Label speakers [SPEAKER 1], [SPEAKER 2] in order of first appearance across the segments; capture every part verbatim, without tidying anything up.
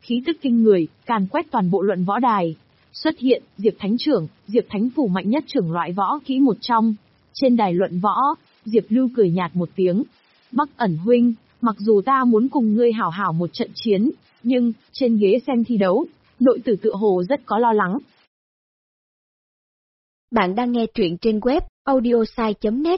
[SPEAKER 1] khí tức kinh người, càn quét toàn bộ luận võ đài. Xuất hiện, Diệp Thánh Trưởng, Diệp Thánh Phủ mạnh nhất trưởng loại võ kỹ một trong. Trên đài luận võ, Diệp Lưu cười nhạt một tiếng. Bắc Ẩn huynh, mặc dù ta muốn cùng ngươi hảo hảo một trận chiến, nhưng, trên ghế xem thi đấu, nội tử tựa hồ rất có lo lắng.
[SPEAKER 2] Bạn đang nghe truyện trên web audiosai chấm net.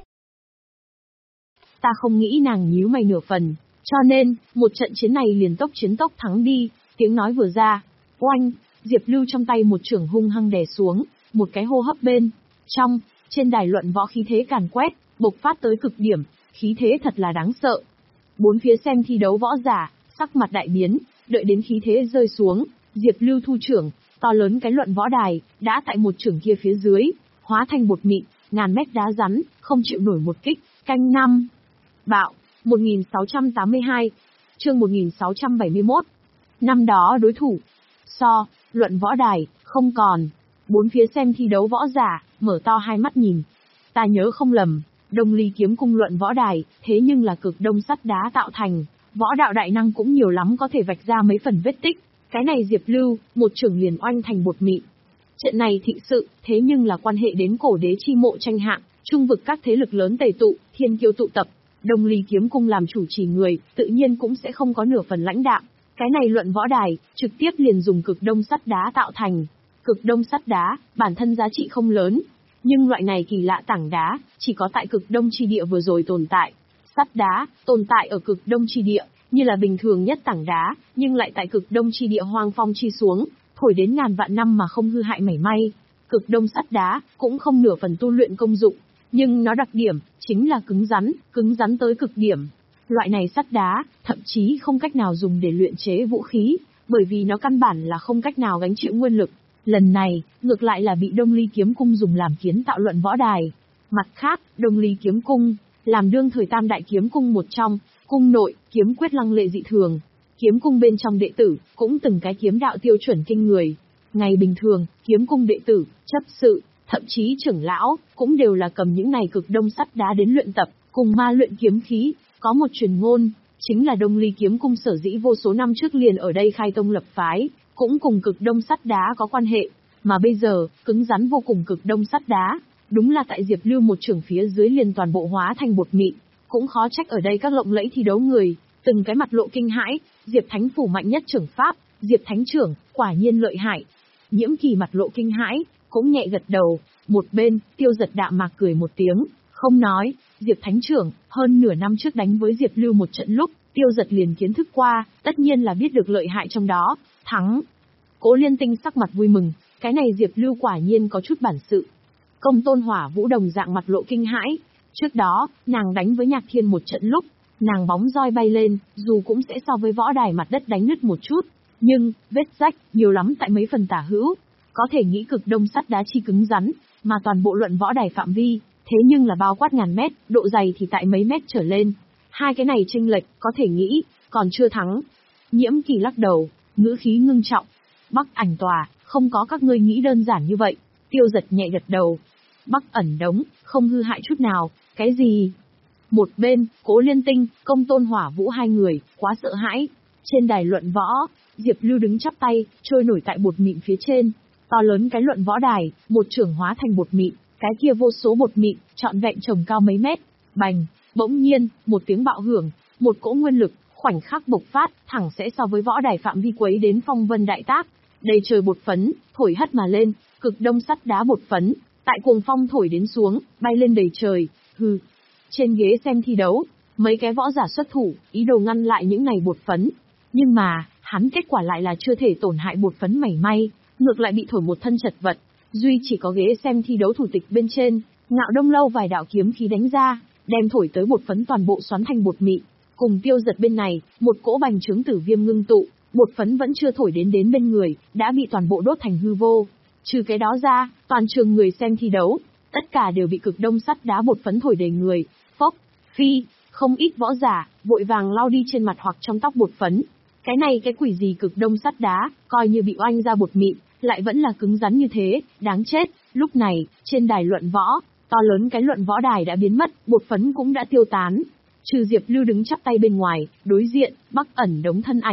[SPEAKER 1] Ta không nghĩ nàng nhíu mày nửa phần, cho nên, một trận chiến này liền tốc chiến tốc thắng đi, tiếng nói vừa ra. Oanh, Diệp Lưu trong tay một chưởng hung hăng đè xuống, một cái hô hấp bên. Trong, trên đài luận võ khí thế càn quét, bộc phát tới cực điểm, khí thế thật là đáng sợ. Bốn phía xem thi đấu võ giả, sắc mặt đại biến, đợi đến khí thế rơi xuống, Diệp Lưu thu chưởng, to lớn cái luận võ đài, đã tại một chưởng kia phía dưới, hóa thành bột mịn, ngàn mét đá rắn, không chịu nổi một kích, canh năm. Bạo, một nghìn sáu trăm tám mươi hai, chương một nghìn sáu trăm bảy mươi mốt. Năm đó đối thủ, so, luận võ đài, không còn. Bốn phía xem thi đấu võ giả, mở to hai mắt nhìn. Ta nhớ không lầm, Đông Ly kiếm cung luận võ đài, thế nhưng là cực đông sắt đá tạo thành, võ đạo đại năng cũng nhiều lắm có thể vạch ra mấy phần vết tích. Cái này Diệp Lưu, một chưởng liền oanh thành bột mịn. Trận này thịnh sự, thế nhưng là quan hệ đến cổ đế chi mộ tranh hạng, trung vực các thế lực lớn tề tụ, thiên kiêu tụ tập. Đông Ly kiếm cung làm chủ trì người, tự nhiên cũng sẽ không có nửa phần lãnh đạm. Cái này luận võ đài, trực tiếp liền dùng cực đông sắt đá tạo thành. Cực đông sắt đá, bản thân giá trị không lớn. Nhưng loại này kỳ lạ tảng đá, chỉ có tại cực đông chi địa vừa rồi tồn tại. Sắt đá, tồn tại ở cực đông chi địa, như là bình thường nhất tảng đá, nhưng lại tại cực đông chi địa hoang phong chi xuống, thổi đến ngàn vạn năm mà không hư hại mảy may. Cực đông sắt đá, cũng không nửa phần tu luyện công dụng. Nhưng nó đặc điểm, chính là cứng rắn, cứng rắn tới cực điểm. Loại này sắt đá, thậm chí không cách nào dùng để luyện chế vũ khí, bởi vì nó căn bản là không cách nào gánh chịu nguyên lực. Lần này, ngược lại là bị Đông Ly kiếm cung dùng làm kiến tạo luận võ đài. Mặt khác, Đông Ly kiếm cung, làm đương thời tam đại kiếm cung một trong, cung nội, kiếm quyết lăng lệ dị thường. Kiếm cung bên trong đệ tử, cũng từng cái kiếm đạo tiêu chuẩn kinh người. Ngày bình thường, kiếm cung đệ tử, chấp sự, thậm chí trưởng lão, cũng đều là cầm những này cực đông sắt đá đến luyện tập, cùng ma luyện kiếm khí. Có một truyền ngôn, chính là Đông Ly kiếm cung sở dĩ vô số năm trước liền ở đây khai tông lập phái, cũng cùng cực đông sắt đá có quan hệ, mà bây giờ, cứng rắn vô cùng cực đông sắt đá, đúng là tại Diệp Lưu một chưởng phía dưới liền toàn bộ hóa thành bột mịn, cũng khó trách ở đây các lộng lẫy thi đấu người, từng cái mặt lộ kinh hãi, Diệp Thánh Phủ mạnh nhất trưởng pháp, Diệp Thánh trưởng, quả nhiên lợi hại. Nhiễm Kỳ mặt lộ kinh hãi, cũng nhẹ gật đầu, một bên, Tiêu Giật đạm mạc cười một tiếng, không nói, Diệp Thánh trưởng, hơn nửa năm trước đánh với Diệp Lưu một trận lúc, Tiêu Giật liền kiến thức qua, tất nhiên là biết được lợi hại trong đó, thắng. Cố Liên Tinh sắc mặt vui mừng, cái này Diệp Lưu quả nhiên có chút bản sự. Công Tôn Hỏa Vũ đồng dạng mặt lộ kinh hãi, trước đó, nàng đánh với Nhạc Thiên một trận lúc, nàng bóng roi bay lên, dù cũng sẽ so với võ đài mặt đất đánh nứt một chút, nhưng, vết rách, nhiều lắm tại mấy phần tả hữu, có thể nghĩ cực đông sắt đá chi cứng rắn, mà toàn bộ luận võ đài phạm vi, thế nhưng là bao quát ngàn mét, độ dày thì tại mấy mét trở lên. Hai cái này chênh lệch, có thể nghĩ, còn chưa thắng. Nhiễm Kỳ lắc đầu, ngữ khí ngưng trọng. Bắc Ảnh tòa, không có các ngươi nghĩ đơn giản như vậy. Tiêu Giật nhẹ gật đầu. Bắc Ẩn đống, không hư hại chút nào, cái gì? Một bên, Cố Liên Tinh, Công Tôn Hỏa Vũ hai người, quá sợ hãi. Trên đài luận võ, Diệp Lưu đứng chắp tay, trôi nổi tại bột mịn phía trên. To lớn cái luận võ đài, một chưởng hóa thành bột mịn, cái kia vô số bột mịn, trọn vẹn trồng cao mấy mét. Bành, bỗng nhiên, một tiếng bạo hưởng, một cỗ nguyên lực, khoảnh khắc bộc phát, thẳng sẽ so với võ đài phạm vi quấy đến phong vân đại tác. Đầy trời bột phấn, thổi hất mà lên, cực đông sắt đá bột phấn, tại cuồng phong thổi đến xuống, bay lên đầy trời, hừ. Trên ghế xem thi đấu, mấy cái võ giả xuất thủ, ý đồ ngăn lại những này bột phấn. Nhưng mà, hắn kết quả lại là chưa thể tổn hại bột phấn mảy may, ngược lại bị thổi một thân chật vật. Duy chỉ có ghế xem thi đấu thủ tịch bên trên, Ngạo Đông Lâu vài đạo kiếm khí đánh ra, đem thổi tới bột phấn toàn bộ xoắn thành bột mịn. Cùng Tiêu Giật bên này, một cỗ bành trướng tử viêm ngưng tụ, bột phấn vẫn chưa thổi đến đến bên người, đã bị toàn bộ đốt thành hư vô. Trừ cái đó ra, toàn trường người xem thi đấu, tất cả đều bị cực đông sắt đá bột phấn thổi đầy người, phốc, phi, không ít võ giả, vội vàng lau đi trên mặt hoặc trong tóc bột phấn. Cái này cái quỷ gì cực đông sắt đá, coi như bị oanh ra bột mịn, lại vẫn là cứng rắn như thế, đáng chết. Lúc này, trên đài luận võ, to lớn cái luận võ đài đã biến mất, bột phấn cũng đã tiêu tán. Trừ Diệp Lưu đứng chắp tay bên ngoài, đối diện, Bắc Ẩn đống thân ảnh,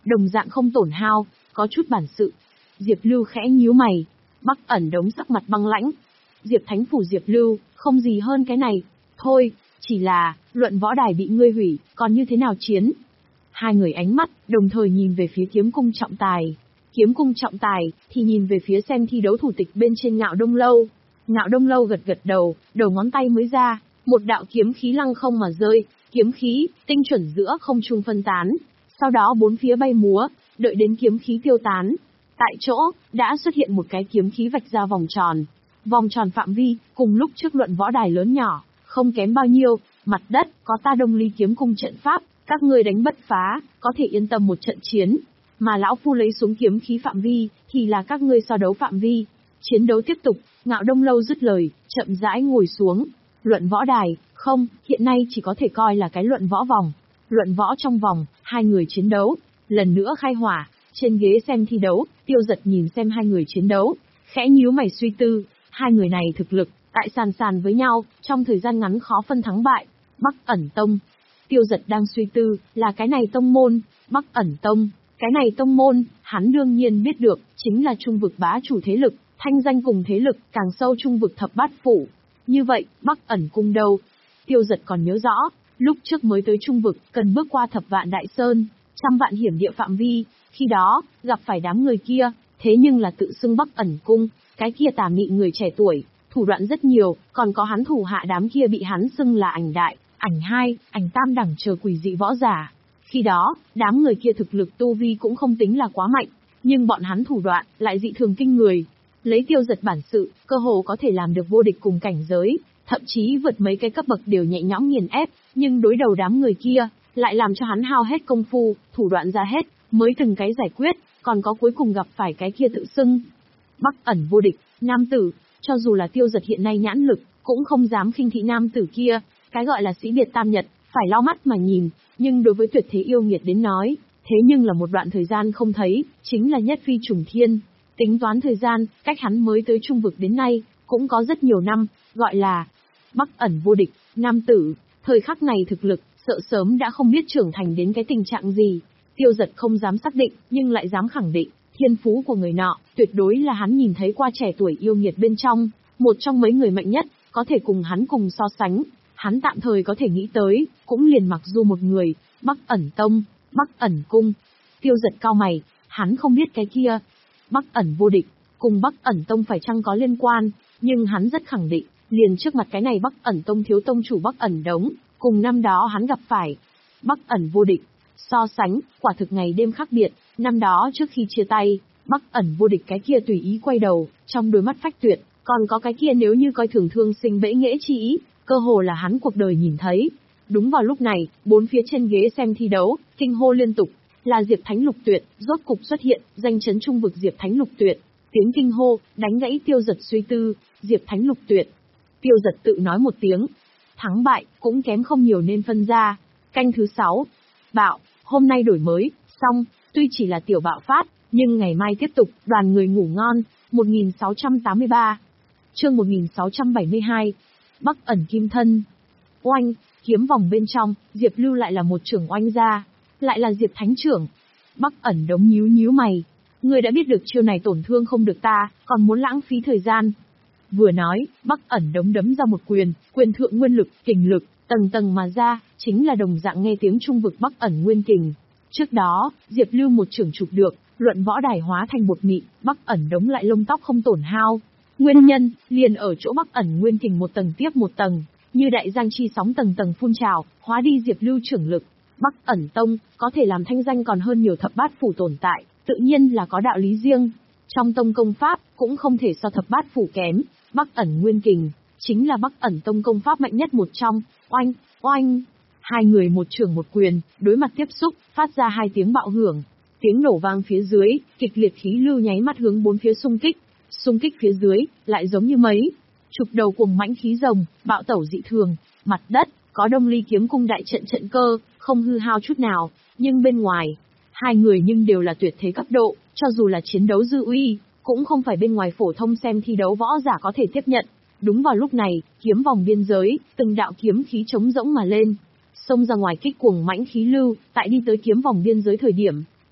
[SPEAKER 1] đồng dạng không tổn hao, có chút bản sự. Diệp Lưu khẽ nhíu mày, Bắc ẩn đống sắc mặt băng lãnh. Diệp Thánh phủ Diệp Lưu, không gì hơn cái này. Thôi, chỉ là, luận võ đài bị ngươi hủy, còn như thế nào chiến? Hai người ánh mắt, đồng thời nhìn về phía kiếm cung trọng tài. Kiếm cung trọng tài, thì nhìn về phía xem thi đấu thủ tịch bên trên Ngạo Đông Lâu. Ngạo Đông Lâu gật gật đầu, đầu ngón tay mới ra, một đạo kiếm khí lăng không mà rơi, kiếm khí, tinh chuẩn giữa không trung phân tán. Sau đó bốn phía bay múa, đợi đến kiếm khí tiêu tán. Tại chỗ, đã xuất hiện một cái kiếm khí vạch ra vòng tròn. Vòng tròn phạm vi, cùng lúc trước luận võ đài lớn nhỏ, không kém bao nhiêu, mặt đất, có ta Đông Ly kiếm cung trận pháp, các ngươi đánh bất phá, có thể yên tâm một trận chiến. Mà lão phu lấy xuống kiếm khí phạm vi, thì là các ngươi so đấu phạm vi. Chiến đấu tiếp tục, Ngạo Đông Lâu dứt lời, chậm rãi ngồi xuống. Luận võ đài, không, hiện nay chỉ có thể coi là cái luận võ vòng. Luận võ trong vòng, hai người chiến đấu, lần nữa khai hỏa, trên ghế xem thi đấu, Tiêu Dật nhìn xem hai người chiến đấu, khẽ nhíu mày suy tư, hai người này thực lực, tại sàn sàn với nhau, trong thời gian ngắn khó phân thắng bại. Bắc ẩn tông. Tiêu Dật đang suy tư, là cái này tông môn, Bắc ẩn tông, cái này tông môn, hắn đương nhiên biết được, chính là trung vực bá chủ thế lực, thanh danh cùng thế lực, càng sâu trung vực thập bát phủ. Như vậy, Bắc ẩn cung đâu? Tiêu Dật còn nhớ rõ, lúc trước mới tới trung vực, cần bước qua thập vạn đại sơn, trăm vạn hiểm địa phạm vi, khi đó, gặp phải đám người kia, thế nhưng là tự xưng Bắc ẩn cung, cái kia tà mị người trẻ tuổi, thủ đoạn rất nhiều, còn có hắn thủ hạ đám kia bị hắn xưng là ảnh đại, ảnh hai, ảnh tam đẳng chờ quỷ dị võ giả. Khi đó, đám người kia thực lực tu vi cũng không tính là quá mạnh, nhưng bọn hắn thủ đoạn lại dị thường kinh người. Lấy Tiêu Dật bản sự, cơ hồ có thể làm được vô địch cùng cảnh giới, thậm chí vượt mấy cái cấp bậc đều nhẹ nhõm nghiền ép, nhưng đối đầu đám người kia, lại làm cho hắn hao hết công phu, thủ đoạn ra hết, mới từng cái giải quyết, còn có cuối cùng gặp phải cái kia tự xưng Bắc ẩn vô địch, nam tử, cho dù là Tiêu Dật hiện nay nhãn lực, cũng không dám khinh thị nam tử kia, cái gọi là sĩ biệt tam nhật, phải lau mắt mà nhìn, nhưng đối với tuyệt thế yêu nghiệt đến nói, thế nhưng là một đoạn thời gian không thấy, chính là nhất phi trùng thiên. Tính toán thời gian, cách hắn mới tới trung vực đến nay, cũng có rất nhiều năm, gọi là Bắc ẩn vô địch, nam tử, thời khắc này thực lực, sợ sớm đã không biết trưởng thành đến cái tình trạng gì. Tiêu Dật không dám xác định, nhưng lại dám khẳng định, thiên phú của người nọ, tuyệt đối là hắn nhìn thấy qua trẻ tuổi yêu nghiệt bên trong, một trong mấy người mạnh nhất, có thể cùng hắn cùng so sánh. Hắn tạm thời có thể nghĩ tới, cũng liền mặc dù một người, Bắc ẩn tông, Bắc ẩn cung. Tiêu Dật cao mày, hắn không biết cái kia. Bắc ẩn vô địch, cùng Bắc ẩn tông phải chăng có liên quan, nhưng hắn rất khẳng định, liền trước mặt cái này Bắc ẩn tông thiếu tông chủ Bắc ẩn đống, cùng năm đó hắn gặp phải. Bắc ẩn vô địch, so sánh, quả thực ngày đêm khác biệt, năm đó trước khi chia tay, Bắc ẩn vô địch cái kia tùy ý quay đầu, trong đôi mắt phách tuyệt, còn có cái kia nếu như coi thường thương sinh bẫy nghễ chi ý, cơ hồ là hắn cuộc đời nhìn thấy. Đúng vào lúc này, bốn phía trên ghế xem thi đấu, kinh hô liên tục, là Diệp Thánh Lục Tuyệt, rốt cục xuất hiện, danh chấn trung vực Diệp Thánh Lục Tuyệt. Tiếng kinh hô, đánh gãy Tiêu Dật suy tư, Diệp Thánh Lục Tuyệt. Tiêu Dật tự nói một tiếng, thắng bại, cũng kém không nhiều nên phân ra. Canh thứ sáu, bạo, hôm nay đổi mới, xong, tuy chỉ là tiểu bạo phát, nhưng ngày mai tiếp tục, đoàn người ngủ ngon, một nghìn sáu trăm tám mươi ba. Chương một nghìn sáu trăm bảy mươi hai. Bắc ẩn kim thân. Oanh, kiếm vòng bên trong, Diệp Lưu lại là một trưởng oanh gia, lại là Diệp Thánh trưởng. Bắc ẩn đống nhíu nhíu mày, người đã biết được chiêu này tổn thương không được ta, còn muốn lãng phí thời gian. Vừa nói, Bắc ẩn đống đấm ra một quyền, quyền thượng nguyên lực, kình lực, tầng tầng mà ra, chính là đồng dạng nghe tiếng trung vực Bắc ẩn nguyên kình. Trước đó, Diệp Lưu một trưởng chụp được, luận võ đài hóa thành bột mịn, Bắc ẩn đống lại lông tóc không tổn hao. Nguyên nhân, liền ở chỗ Bắc ẩn nguyên kình một tầng tiếp một tầng, như đại giang chi sóng tầng tầng phun trào, hóa đi Diệp Lưu trưởng lực. Bắc ẩn tông, có thể làm thanh danh còn hơn nhiều thập bát phủ tồn tại, tự nhiên là có đạo lý riêng. Trong tông công pháp, cũng không thể so thập bát phủ kém, Bắc ẩn nguyên kình, chính là Bắc ẩn tông công pháp mạnh nhất một trong, oanh, oanh. Hai người một trưởng một quyền, đối mặt tiếp xúc, phát ra hai tiếng bạo hưởng. Tiếng nổ vang phía dưới, kịch liệt khí lưu nháy mắt hướng bốn phía xung kích. Xung kích phía dưới, lại giống như mấy chục đầu cuồng mãnh khí rồng, bạo tẩu dị thường, mặt đất, có Đông Ly kiếm cung đại trận trận cơ, không hư hao chút nào, nhưng bên ngoài, hai người nhưng đều là tuyệt thế cấp độ, cho dù là chiến đấu dư uy, cũng không phải bên ngoài phổ thông xem thi đấu võ giả có thể tiếp nhận. Đúng vào lúc này, kiếm vòng biên giới, từng đạo kiếm khí trống rỗng mà lên, xông ra ngoài kích cuồng mãnh khí lưu, tại đi tới kiếm vòng biên giới thời điểm,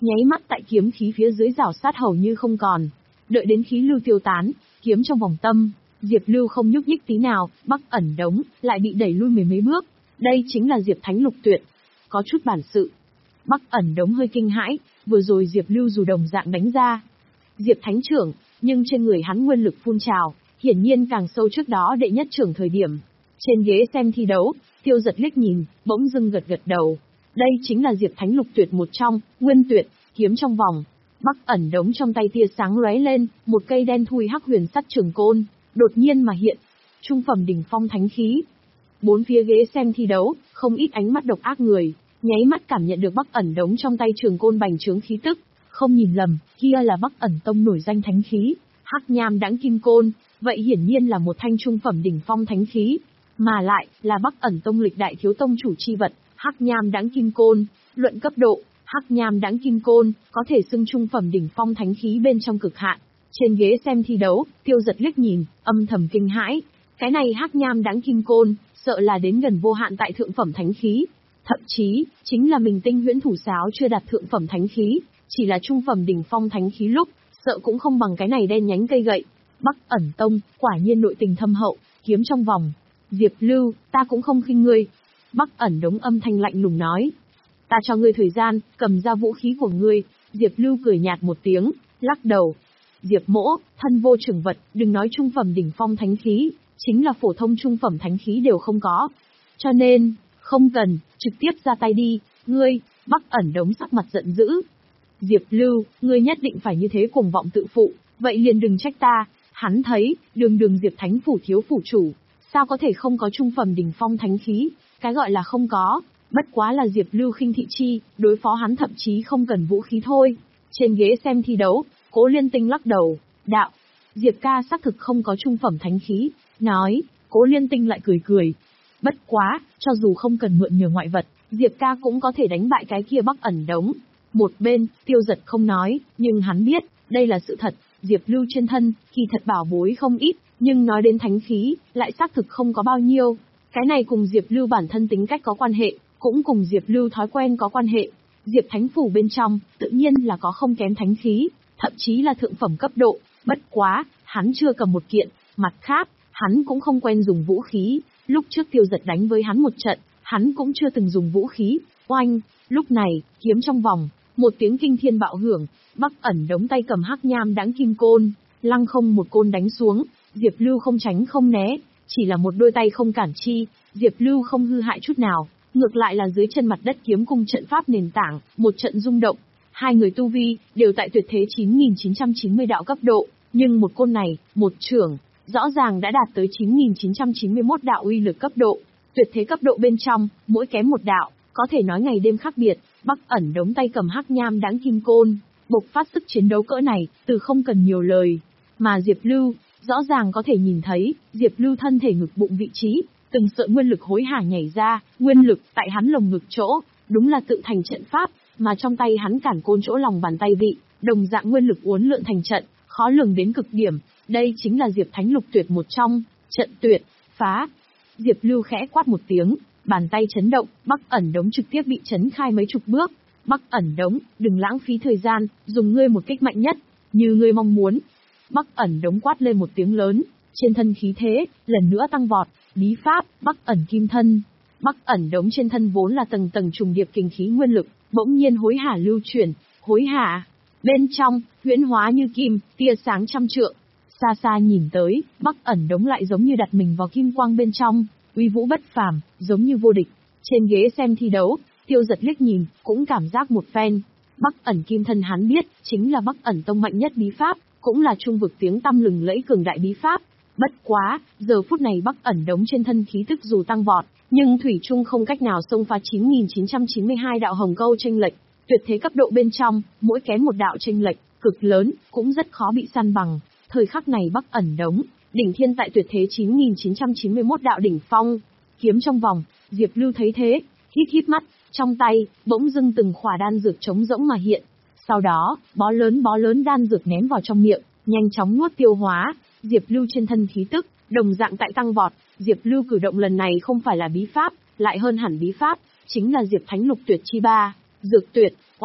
[SPEAKER 1] nháy mắt tại kiếm khí phía dưới rào sát hầu như không còn. Đợi đến khí lưu tiêu tán, kiếm trong vòng tâm, Diệp Lưu không nhúc nhích tí nào, Bắc ẩn đống lại bị đẩy lui mười mấy bước. Đây chính là Diệp Thánh Lục Tuyệt, có chút bản sự. Bắc ẩn đống hơi kinh hãi, vừa rồi Diệp Lưu dù đồng dạng đánh ra Diệp Thánh trưởng, nhưng trên người hắn nguyên lực phun trào, hiển nhiên càng sâu trước đó đệ nhất trưởng thời điểm. Trên ghế xem thi đấu, Tiêu Giật liếc nhìn, bỗng dưng gật gật đầu. Đây chính là Diệp Thánh Lục Tuyệt một trong, Nguyên Tuyệt, kiếm trong vòng. Bắc ẩn đống trong tay tia sáng lóe lên, một cây đen thui hắc huyền sắt trường côn, đột nhiên mà hiện. Trung phẩm đỉnh phong thánh khí. Bốn phía ghế xem thi đấu, không ít ánh mắt độc ác người, nháy mắt cảm nhận được Bắc ẩn đống trong tay trường côn bành trướng khí tức. Không nhìn lầm, kia là Bắc ẩn tông nổi danh thánh khí, hắc nham đãng kim côn, vậy hiển nhiên là một thanh trung phẩm đỉnh phong thánh khí, mà lại là Bắc ẩn tông lịch đại thiếu tông chủ chi vật, hắc nham đãng kim côn. Luận cấp độ, hắc nham đãng kim côn có thể xưng trung phẩm đỉnh phong thánh khí bên trong cực hạn. Trên ghế xem thi đấu, Tiêu Giật liếc nhìn, âm thầm kinh hãi, cái này hắc nham đãng kim côn, sợ là đến gần vô hạn tại thượng phẩm thánh khí, thậm chí chính là mình tinh huyễn thủ sáo chưa đạt thượng phẩm thánh khí, chỉ là trung phẩm đỉnh phong thánh khí lúc, sợ cũng không bằng cái này đen nhánh cây gậy. Bắc ẩn tông, quả nhiên nội tình thâm hậu, kiếm trong vòng. Diệp Lưu, ta cũng không khinh ngươi. Bắc ẩn đống âm thanh lạnh lùng nói. Ta cho ngươi thời gian, cầm ra vũ khí của ngươi. Diệp Lưu cười nhạt một tiếng, lắc đầu. Diệp mỗ, thân vô trưởng vật, đừng nói trung phẩm đỉnh phong thánh khí, chính là phổ thông trung phẩm thánh khí đều không có. Cho nên, không cần, trực tiếp ra tay đi, ngươi. Bắc ẩn đống sắc mặt giận dữ. Diệp Lưu, ngươi nhất định phải như thế cuồng vọng tự phụ, vậy liền đừng trách ta. Hắn thấy, đường đường Diệp Thánh phủ thiếu phủ chủ, sao có thể không có trung phẩm đỉnh phong thánh khí, cái gọi là không có, bất quá là Diệp Lưu khinh thị chi, đối phó hắn thậm chí không cần vũ khí thôi. Trên ghế xem thi đấu, Cố Liên Tinh lắc đầu, đạo, Diệp ca xác thực không có trung phẩm thánh khí, nói, Cố Liên Tinh lại cười cười. Bất quá, cho dù không cần mượn nhờ ngoại vật, Diệp ca cũng có thể đánh bại cái kia Bắc ẩn đống. Một bên, Tiêu Giật không nói, nhưng hắn biết, đây là sự thật, Diệp Lưu trên thân, kỳ thật bảo bối không ít, nhưng nói đến thánh khí, lại xác thực không có bao nhiêu. Cái này cùng Diệp Lưu bản thân tính cách có quan hệ, cũng cùng Diệp Lưu thói quen có quan hệ. Diệp Thánh phủ bên trong, tự nhiên là có không kém thánh khí, thậm chí là thượng phẩm cấp độ, bất quá, hắn chưa cầm một kiện, mặt khác, hắn cũng không quen dùng vũ khí, lúc trước Tiêu Giật đánh với hắn một trận, hắn cũng chưa từng dùng vũ khí. Oanh, lúc này, kiếm trong vòng, một tiếng kinh thiên bạo hưởng, Bắc ẩn đống tay cầm hắc nham đãng kim côn, lăng không một côn đánh xuống, Diệp Lưu không tránh không né, chỉ là một đôi tay không cản chi, Diệp Lưu không hư hại chút nào, ngược lại là dưới chân mặt đất kiếm cung trận pháp nền tảng, một trận rung động. Hai người tu vi đều tại tuyệt thế chín nghìn chín trăm chín mươi đạo cấp độ, nhưng một côn này, một chưởng, rõ ràng đã đạt tới chín nghìn chín trăm chín mươi mốt đạo uy lực cấp độ. Tuyệt thế cấp độ bên trong, mỗi kém một đạo, có thể nói ngày đêm khác biệt. Bắc ẩn đống tay cầm hắc nham đãng kim côn, bộc phát sức chiến đấu cỡ này, từ không cần nhiều lời. Mà Diệp Lưu, rõ ràng có thể nhìn thấy, Diệp Lưu thân thể ngực bụng vị trí, từng sợi nguyên lực hối hả nhảy ra, nguyên lực tại hắn lồng ngực chỗ, đúng là tự thành trận pháp, mà trong tay hắn cản côn chỗ lòng bàn tay vị, đồng dạng nguyên lực uốn lượn thành trận, khó lường đến cực điểm. Đây chính là Diệp Thánh Lục Tuyệt một trong, trận tuyệt, phá. Diệp Lưu khẽ quát một tiếng, bàn tay chấn động, Bắc ẩn đống trực tiếp bị chấn khai mấy chục bước. Bắc ẩn đống, đừng lãng phí thời gian, dùng ngươi một kích mạnh nhất, như ngươi mong muốn. Bắc ẩn đống quát lên một tiếng lớn, trên thân khí thế, lần nữa tăng vọt, bí pháp, Bắc ẩn kim thân. Bắc ẩn đống trên thân vốn là tầng tầng trùng điệp kinh khí nguyên lực, bỗng nhiên hối hả lưu chuyển, hối hả. Bên trong, huyễn hóa như kim, tia sáng trăm trượng. Xa xa nhìn tới, Bắc ẩn đống lại giống như đặt mình vào kim quang bên trong, uy vũ bất phàm, giống như vô địch. Trên ghế xem thi đấu, Tiêu Giật liếc nhìn, cũng cảm giác một phen. Bắc ẩn kim thân hắn biết, chính là Bắc ẩn tông mạnh nhất bí pháp, cũng là trung vực tiếng tăm lừng lẫy cường đại bí pháp. Bất quá, giờ phút này Bắc ẩn đống trên thân khí tức dù tăng vọt, nhưng thủy chung không cách nào xông phá chín nghìn chín trăm chín mươi hai đạo hồng câu chênh lệch. Tuyệt thế cấp độ bên trong, mỗi kém một đạo chênh lệch cực lớn, cũng rất khó bị săn bằng. Thời khắc này Bắc ẩn đống, đỉnh thiên tại tuyệt thế chín nghìn chín trăm chín mươi mốt đạo đỉnh phong, kiếm trong vòng. Diệp Lưu thấy thế, hít hít mắt, trong tay bỗng dưng từng khỏa đan dược trống rỗng mà hiện. Sau đó, bó lớn bó lớn đan dược ném vào trong miệng, nhanh chóng nuốt tiêu hóa. Diệp Lưu trên thân khí tức, đồng dạng tại tăng vọt. Diệp Lưu cử động lần này không phải là bí pháp, lại hơn hẳn bí pháp, chính là Diệp Thánh Lục Tuyệt chi ba, dược tuyệt. Oanh,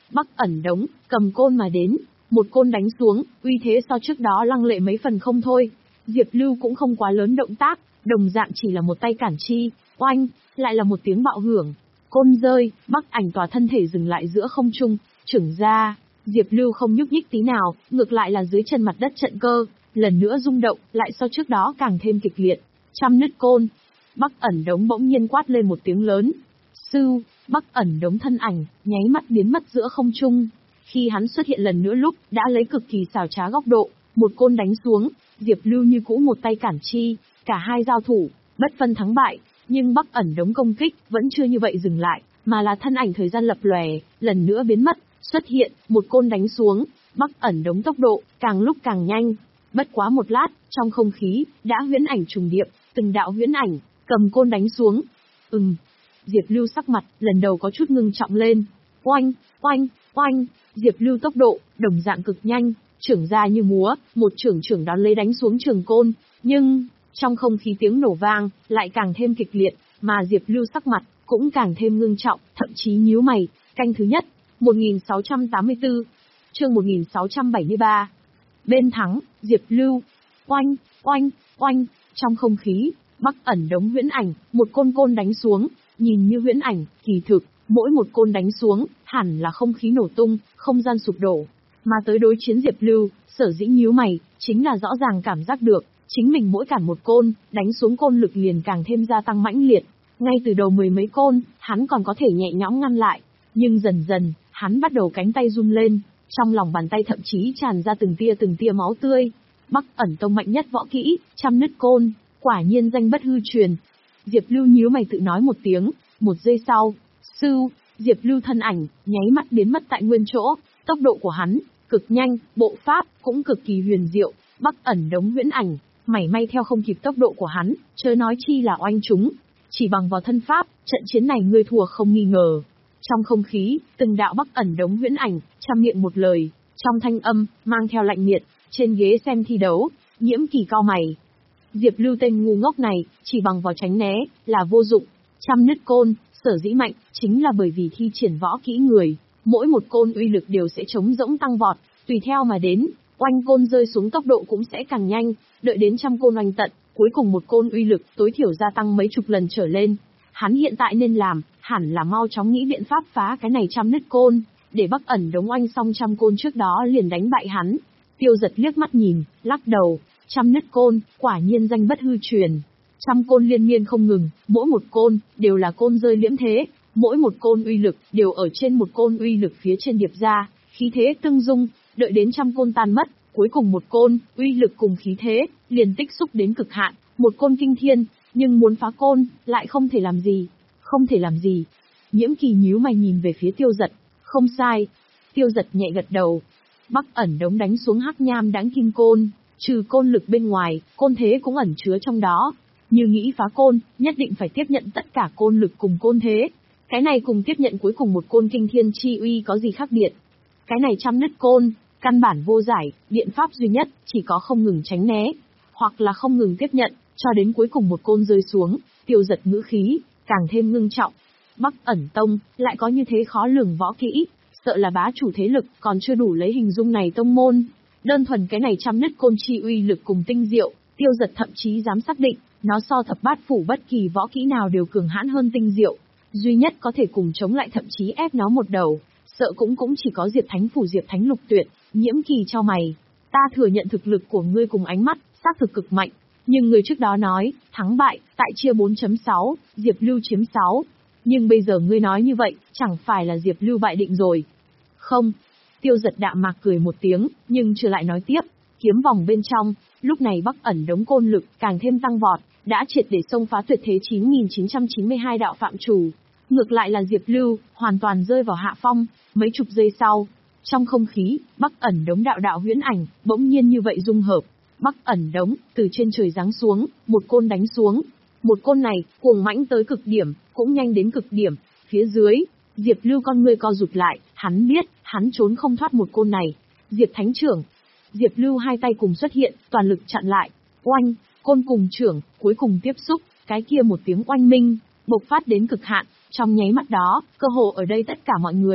[SPEAKER 1] Bắc ẩn đống, cầm côn mà đến, một côn đánh xuống, uy thế so trước đó lăng lệ mấy phần không thôi. Diệp Lưu cũng không quá lớn động tác, đồng dạng chỉ là một tay cản chi, oanh, lại là một tiếng bạo hưởng. Côn rơi, Bắc ảnh tòa thân thể dừng lại giữa không trung, trưởng ra, Diệp Lưu không nhúc nhích tí nào, ngược lại là dưới chân mặt đất trận cơ, lần nữa rung động, lại so trước đó càng thêm kịch liệt. Trăm nứt côn, Bắc ẩn đống bỗng nhiên quát lên một tiếng lớn. Sưu, Bắc ẩn đống thân ảnh, nháy mắt biến mất giữa không trung. Khi hắn xuất hiện lần nữa lúc, đã lấy cực kỳ xảo trá góc độ, một côn đánh xuống, Diệp Lưu như cũ một tay cản chi, cả hai giao thủ, bất phân thắng bại, nhưng Bắc ẩn đống công kích vẫn chưa như vậy dừng lại, mà là thân ảnh thời gian lập lòe, lần nữa biến mất, xuất hiện, một côn đánh xuống, Bắc ẩn đống tốc độ càng lúc càng nhanh. Bất quá một lát, trong không khí đã huyễn ảnh trùng điệp, từng đạo huyễn ảnh cầm côn đánh xuống. Ừm. Diệp Lưu sắc mặt lần đầu có chút ngưng trọng lên. Oanh, oanh, oanh, Diệp Lưu tốc độ đồng dạng cực nhanh, trưởng ra như múa, một trưởng trưởng đón lấy đánh xuống trường côn, nhưng trong không khí tiếng nổ vang lại càng thêm kịch liệt, mà Diệp Lưu sắc mặt cũng càng thêm ngưng trọng, thậm chí nhíu mày. Canh thứ nhất, một nghìn sáu trăm tám mươi tư, chương một nghìn sáu trăm bảy mươi ba. Bên thắng, Diệp Lưu. Oanh, oanh, oanh, trong không khí, Bắc ẩn đống huyễn ảnh, một côn côn đánh xuống, nhìn như huyễn ảnh, kỳ thực, mỗi một côn đánh xuống, hẳn là không khí nổ tung, không gian sụp đổ. Mà tới đối chiến Diệp Lưu, sở dĩ nhíu mày, chính là rõ ràng cảm giác được, chính mình mỗi cản một côn, đánh xuống côn lực liền càng thêm gia tăng mãnh liệt. Ngay từ đầu mười mấy côn, hắn còn có thể nhẹ nhõm ngăn lại, nhưng dần dần, hắn bắt đầu cánh tay run lên, trong lòng bàn tay thậm chí tràn ra từng tia từng tia máu tươi. Bắc ẩn tông mạnh nhất võ kỹ, trăm nứt côn, quả nhiên danh bất hư truyền. Diệp Lưu nhíu mày tự nói một tiếng, một giây sau, sưu, Diệp Lưu thân ảnh, nháy mắt biến mất tại nguyên chỗ, tốc độ của hắn, cực nhanh, bộ pháp, cũng cực kỳ huyền diệu, Bắc ẩn đống huyễn ảnh, mảy may theo không kịp tốc độ của hắn, chớ nói chi là oanh chúng. Chỉ bằng vào thân pháp, trận chiến này ngươi thua không nghi ngờ. Trong không khí, từng đạo Bắc ẩn đống huyễn ảnh, trăm miệng một lời, trong thanh âm, mang theo lạnh miệt, trên ghế xem thi đấu, Nhiễm Kỳ cau mày. Diệp Lưu tên ngu ngốc này, chỉ bằng vào tránh né, là vô dụng. Trăm nứt côn, sở dĩ mạnh, chính là bởi vì thi triển võ kỹ người, mỗi một côn uy lực đều sẽ chống rỗng tăng vọt, tùy theo mà đến, oanh côn rơi xuống tốc độ cũng sẽ càng nhanh, đợi đến trăm côn oanh tận, cuối cùng một côn uy lực tối thiểu gia tăng mấy chục lần trở lên. Hắn hiện tại nên làm, hẳn là mau chóng nghĩ biện pháp phá cái này trăm nứt côn, để Bắc ẩn đống oanh xong trăm côn trước đó liền đánh bại hắn. Tiêu Giật liếc mắt nhìn, lắc đầu, trăm nứt côn, quả nhiên danh bất hư truyền. Trăm côn liên miên không ngừng, mỗi một côn, đều là côn rơi liễm thế, mỗi một côn uy lực, đều ở trên một côn uy lực phía trên điệp ra, khí thế tương dung, đợi đến trăm côn tan mất, cuối cùng một côn, uy lực cùng khí thế, liền tích xúc đến cực hạn, một côn kinh thiên, nhưng muốn phá côn, lại không thể làm gì, không thể làm gì. Nhiễm Kỳ nhíu mày nhìn về phía Tiêu Giật, không sai. Tiêu Giật nhẹ gật đầu. Bắc ẩn đống đánh xuống hắc nham đãng kim côn, trừ côn lực bên ngoài, côn thế cũng ẩn chứa trong đó. Như nghĩ phá côn, nhất định phải tiếp nhận tất cả côn lực cùng côn thế. Cái này cùng tiếp nhận cuối cùng một côn kinh thiên chi uy có gì khác biệt? Cái này trăm nứt côn, căn bản vô giải, biện pháp duy nhất, chỉ có không ngừng tránh né, hoặc là không ngừng tiếp nhận, cho đến cuối cùng một côn rơi xuống. Tiêu Giật ngữ khí, càng thêm ngưng trọng. Bắc ẩn tông, lại có như thế khó lường võ kỹ, sợ là bá chủ thế lực, còn chưa đủ lấy hình dung này tông môn. Đơn thuần cái này trăm nứt côn chi uy lực cùng tinh diệu, Tiêu Giật thậm chí dám xác định, nó so thập bát phủ bất kỳ võ kỹ nào đều cường hãn hơn tinh diệu. Duy nhất có thể cùng chống lại thậm chí ép nó một đầu, sợ cũng cũng chỉ có Diệp Thánh phủ Diệp Thánh lục tuyệt. Nhiễm Kỳ cho mày, ta thừa nhận thực lực của ngươi cùng ánh mắt, xác thực cực mạnh. Nhưng người trước đó nói, thắng bại, tại chia bốn chấm sáu, Diệp Lưu chiếm sáu. Nhưng bây giờ ngươi nói như vậy, chẳng phải là Diệp Lưu bại định rồi. Không. Tiêu Giật đạm mạc cười một tiếng, nhưng chưa lại nói tiếp. Kiếm vòng bên trong, lúc này Bắc ẩn đống côn lực, càng thêm tăng vọt, đã triệt để xông phá tuyệt thế chín nghìn chín trăm chín mươi hai đạo phạm chủ. Ngược lại là Diệp Lưu, hoàn toàn rơi vào hạ phong, mấy chục giây sau. Trong không khí, Bắc ẩn đống đạo đạo huyễn ảnh, bỗng nhiên như vậy dung hợp. Bắc ẩn đống, từ trên trời giáng xuống, một côn đánh xuống. Một côn này, cuồng mãnh tới cực điểm, cũng nhanh đến cực điểm. Phía dưới, Diệp Lưu con ngươi co rụt lại, hắn biết, hắn trốn không thoát một côn này. Diệp Thánh trưởng. Diệp Lưu hai tay cùng xuất hiện, toàn lực chặn lại. Oanh, côn cùng trưởng, cuối cùng tiếp xúc, cái kia một tiếng oanh minh, bộc phát đến cực hạn. Trong nháy mắt đó, cơ hồ ở đây tất cả mọi người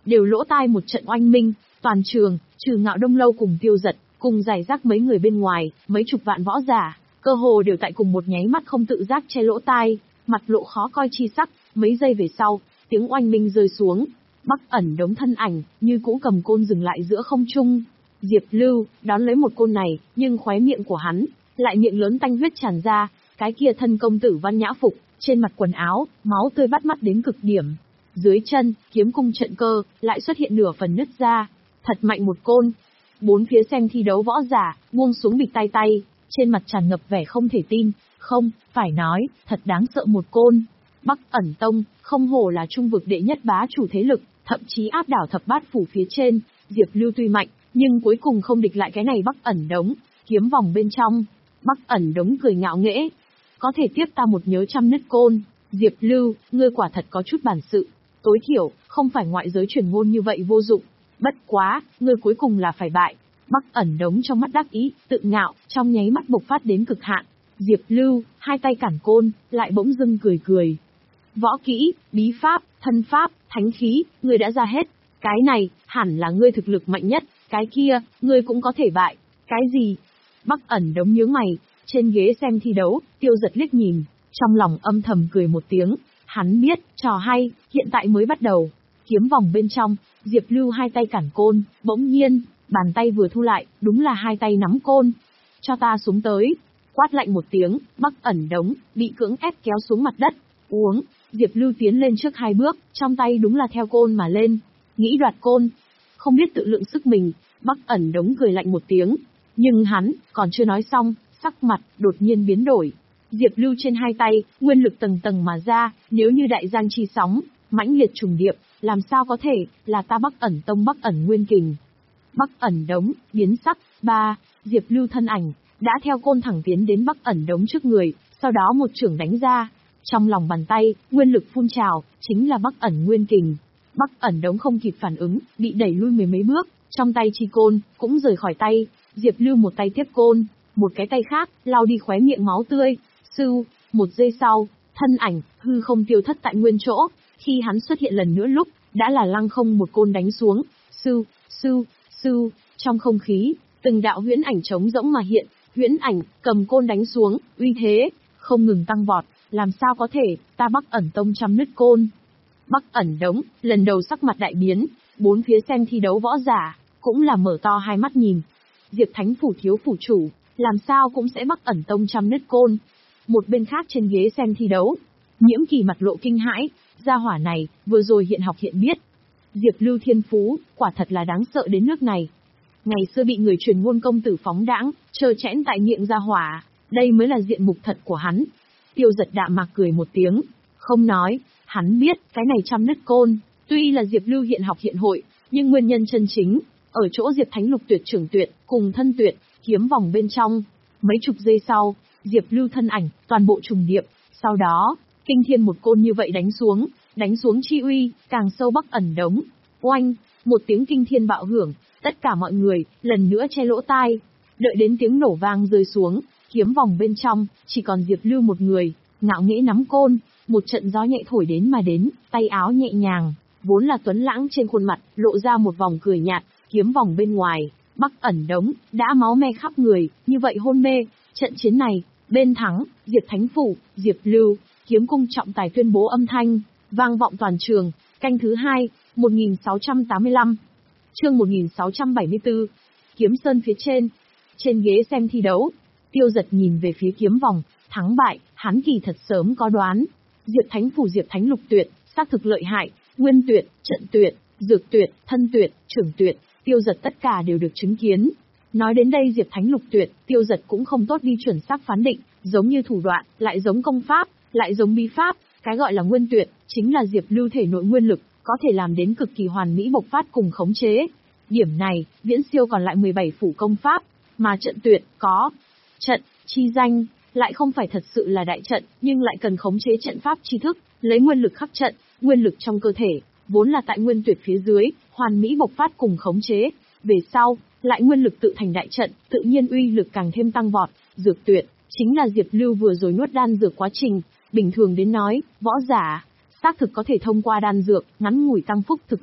[SPEAKER 1] đều lỗ tai một trận oanh minh, toàn trường, trừ Ngạo Đông Lâu cùng Tiêu Dật, cùng giải rác mấy người bên ngoài, mấy chục vạn võ giả, cơ hồ đều tại cùng một nháy mắt không tự giác che lỗ tai, mặt lộ khó coi chi sắc, mấy giây về sau, tiếng oanh minh rơi xuống, Bắc Ẩn Đống thân ảnh, như cũ cầm côn dừng lại giữa không trung. Diệp Lưu, đón lấy một côn này, nhưng khóe miệng của hắn, lại miệng lớn tanh huyết tràn ra, cái kia thân công tử văn nhã phục, trên mặt quần áo, máu tươi bắt mắt đến cực điểm. Dưới chân, kiếm cung trận cơ, lại xuất hiện nửa phần nứt ra, thật mạnh một côn. Bốn phía xem thi đấu võ giả, buông xuống bịch tay tay, trên mặt tràn ngập vẻ không thể tin, không, phải nói, thật đáng sợ một côn. Bắc Ẩn Tông, không hổ là trung vực đệ nhất bá chủ thế lực, thậm chí áp đảo thập bát phủ phía trên, Diệp Lưu tuy mạnh, nhưng cuối cùng không địch lại cái này Bắc Ẩn Đống, kiếm vòng bên trong. Bắc Ẩn Đống cười ngạo nghễ, có thể tiếp ta một nhớ trăm nứt côn, Diệp Lưu, ngươi quả thật có chút bản sự, tối thiểu, không phải ngoại giới truyền ngôn như vậy vô dụng, bất quá, ngươi cuối cùng là phải bại. Bắc Ẩn Đống trong mắt đắc ý, tự ngạo, trong nháy mắt bộc phát đến cực hạn. Diệp Lưu, hai tay cản côn, lại bỗng dưng cười cười. Võ kỹ, bí pháp, thân pháp, thánh khí, ngươi đã ra hết. Cái này, hẳn là ngươi thực lực mạnh nhất, cái kia, ngươi cũng có thể bại. Cái gì? Bắc Ẩn Đống nhướng mày, trên ghế xem thi đấu, Tiêu Dật liếc nhìn, trong lòng âm thầm cười một tiếng. Hắn biết, trò hay, hiện tại mới bắt đầu. Kiếm vòng bên trong, Diệp Lưu hai tay cản côn, bỗng nhiên, bàn tay vừa thu lại, đúng là hai tay nắm côn. Cho ta xuống tới. Quát lạnh một tiếng, Bắc Ẩn Đống, bị cưỡng ép kéo xuống mặt đất. Uống, Diệp Lưu tiến lên trước hai bước, trong tay đúng là theo côn mà lên. Nghĩ đoạt côn. Không biết tự lượng sức mình, Bắc Ẩn Đống cười lạnh một tiếng. Nhưng hắn, còn chưa nói xong, sắc mặt, đột nhiên biến đổi. Diệp Lưu trên hai tay, nguyên lực tầng tầng mà ra, nếu như đại giang chi sóng, mãnh liệt trùng điệp, làm sao có thể, là ta Bắc Ẩn Tông Bắc Ẩn Nguyên Kình. Bắc Ẩn Đống, biến sắc, ba, Diệp Lưu thân ảnh, đã theo côn thẳng tiến đến Bắc Ẩn Đống trước người, sau đó một chưởng đánh ra. Trong lòng bàn tay, nguyên lực phun trào, chính là Bắc Ẩn Nguyên Kình. Bắc Ẩn Đống không kịp phản ứng, bị đẩy lui mười mấy bước, trong tay chi côn, cũng rời khỏi tay. Diệp Lưu một tay tiếp côn, một cái tay khác, lau đi khóe miệng máu tươi. Sưu, một giây sau, thân ảnh, hư không tiêu thất tại nguyên chỗ. Khi hắn xuất hiện lần nữa lúc, đã là lăng không một côn đánh xuống. Sưu, sưu, sưu, trong không khí, từng đạo huyễn ảnh trống rỗng mà hiện. Huyễn ảnh, cầm côn đánh xuống, uy thế, không ngừng tăng vọt. Làm sao có thể, ta Bắc Ẩn Tông trăm nứt côn. Bắc Ẩn Đống, lần đầu sắc mặt đại biến, bốn phía xem thi đấu võ giả, cũng là mở to hai mắt nhìn. Diệp Thánh Phủ thiếu phủ chủ, làm sao cũng sẽ Bắc Ẩn Tông trăm nứt côn. Một bên khác trên ghế xem thi đấu, Nhiễm Kỳ mặt lộ kinh hãi, gia hỏa này, vừa rồi hiện học hiện biết. Diệp Lưu thiên phú, quả thật là đáng sợ đến nước này. Ngày xưa bị người truyền ngôn công tử phóng đãng, trơ trẽn tại miệng gia hỏa, đây mới là diện mục thật của hắn. Tiêu Dật đạm mạc cười một tiếng, không nói, hắn biết, cái này trăm nứt côn, tuy là Diệp Lưu hiện học hiện hội, nhưng nguyên nhân chân chính, ở chỗ Diệp Thánh Lục Tuyệt trưởng tuyệt, cùng thân tuyệt, kiếm vòng bên trong. Mấy chục giây sau, Diệp Lưu thân ảnh, toàn bộ trùng điệp, sau đó, kinh thiên một côn như vậy đánh xuống, đánh xuống chi uy, càng sâu Bắc Ẩn Đống. Oanh, một tiếng kinh thiên bạo hưởng, tất cả mọi người, lần nữa che lỗ tai. Đợi đến tiếng nổ vang rơi xuống, kiếm vòng bên trong, chỉ còn Diệp Lưu một người, ngạo nghễ nắm côn, một trận gió nhẹ thổi đến mà đến, tay áo nhẹ nhàng, vốn là tuấn lãng trên khuôn mặt, lộ ra một vòng cười nhạt, kiếm vòng bên ngoài, Bắc Ẩn Đống, đã máu me khắp người, như vậy hôn mê, trận chiến này, bên thắng, Diệp Thánh Phủ, Diệp Lưu, kiếm cung trọng tài tuyên bố âm thanh, vang vọng toàn trường, canh thứ hai, một nghìn sáu trăm tám mươi lăm, chương một nghìn sáu trăm bảy mươi tư, kiếm sơn phía trên, trên ghế xem thi đấu, Tiêu Dật nhìn về phía kiếm vòng, thắng bại, hắn kỳ thật sớm có đoán, Diệp Thánh Phủ Diệp Thánh Lục Tuyệt, xác thực lợi hại, nguyên tuyệt, trận tuyệt, dược tuyệt, thân tuyệt, trưởng tuyệt, Tiêu Dật tất cả đều được chứng kiến. Nói đến đây Diệp Thánh Lục Tuyệt, Tiêu Dật cũng không tốt đi chuẩn xác phán định, giống như thủ đoạn, lại giống công pháp, lại giống bí pháp, cái gọi là nguyên tuyệt, chính là Diệp Lưu thể nội nguyên lực, có thể làm đến cực kỳ hoàn mỹ bộc phát cùng khống chế. Điểm này, viễn siêu còn lại mười bảy phủ công pháp, mà trận tuyệt, có. Trận, chi danh, lại không phải thật sự là đại trận, nhưng lại cần khống chế trận pháp tri thức, lấy nguyên lực khắc trận, nguyên lực trong cơ thể, vốn là tại nguyên tuyệt phía dưới, hoàn mỹ bộc phát cùng khống chế. Về sau, lại nguyên lực tự thành đại trận, tự nhiên uy lực càng thêm tăng vọt. Dược tuyệt, chính là Diệp Lưu vừa rồi nuốt đan dược quá trình, bình thường đến nói, võ giả, xác thực có thể thông qua đan dược, ngắn ngủi tăng phúc thực lực,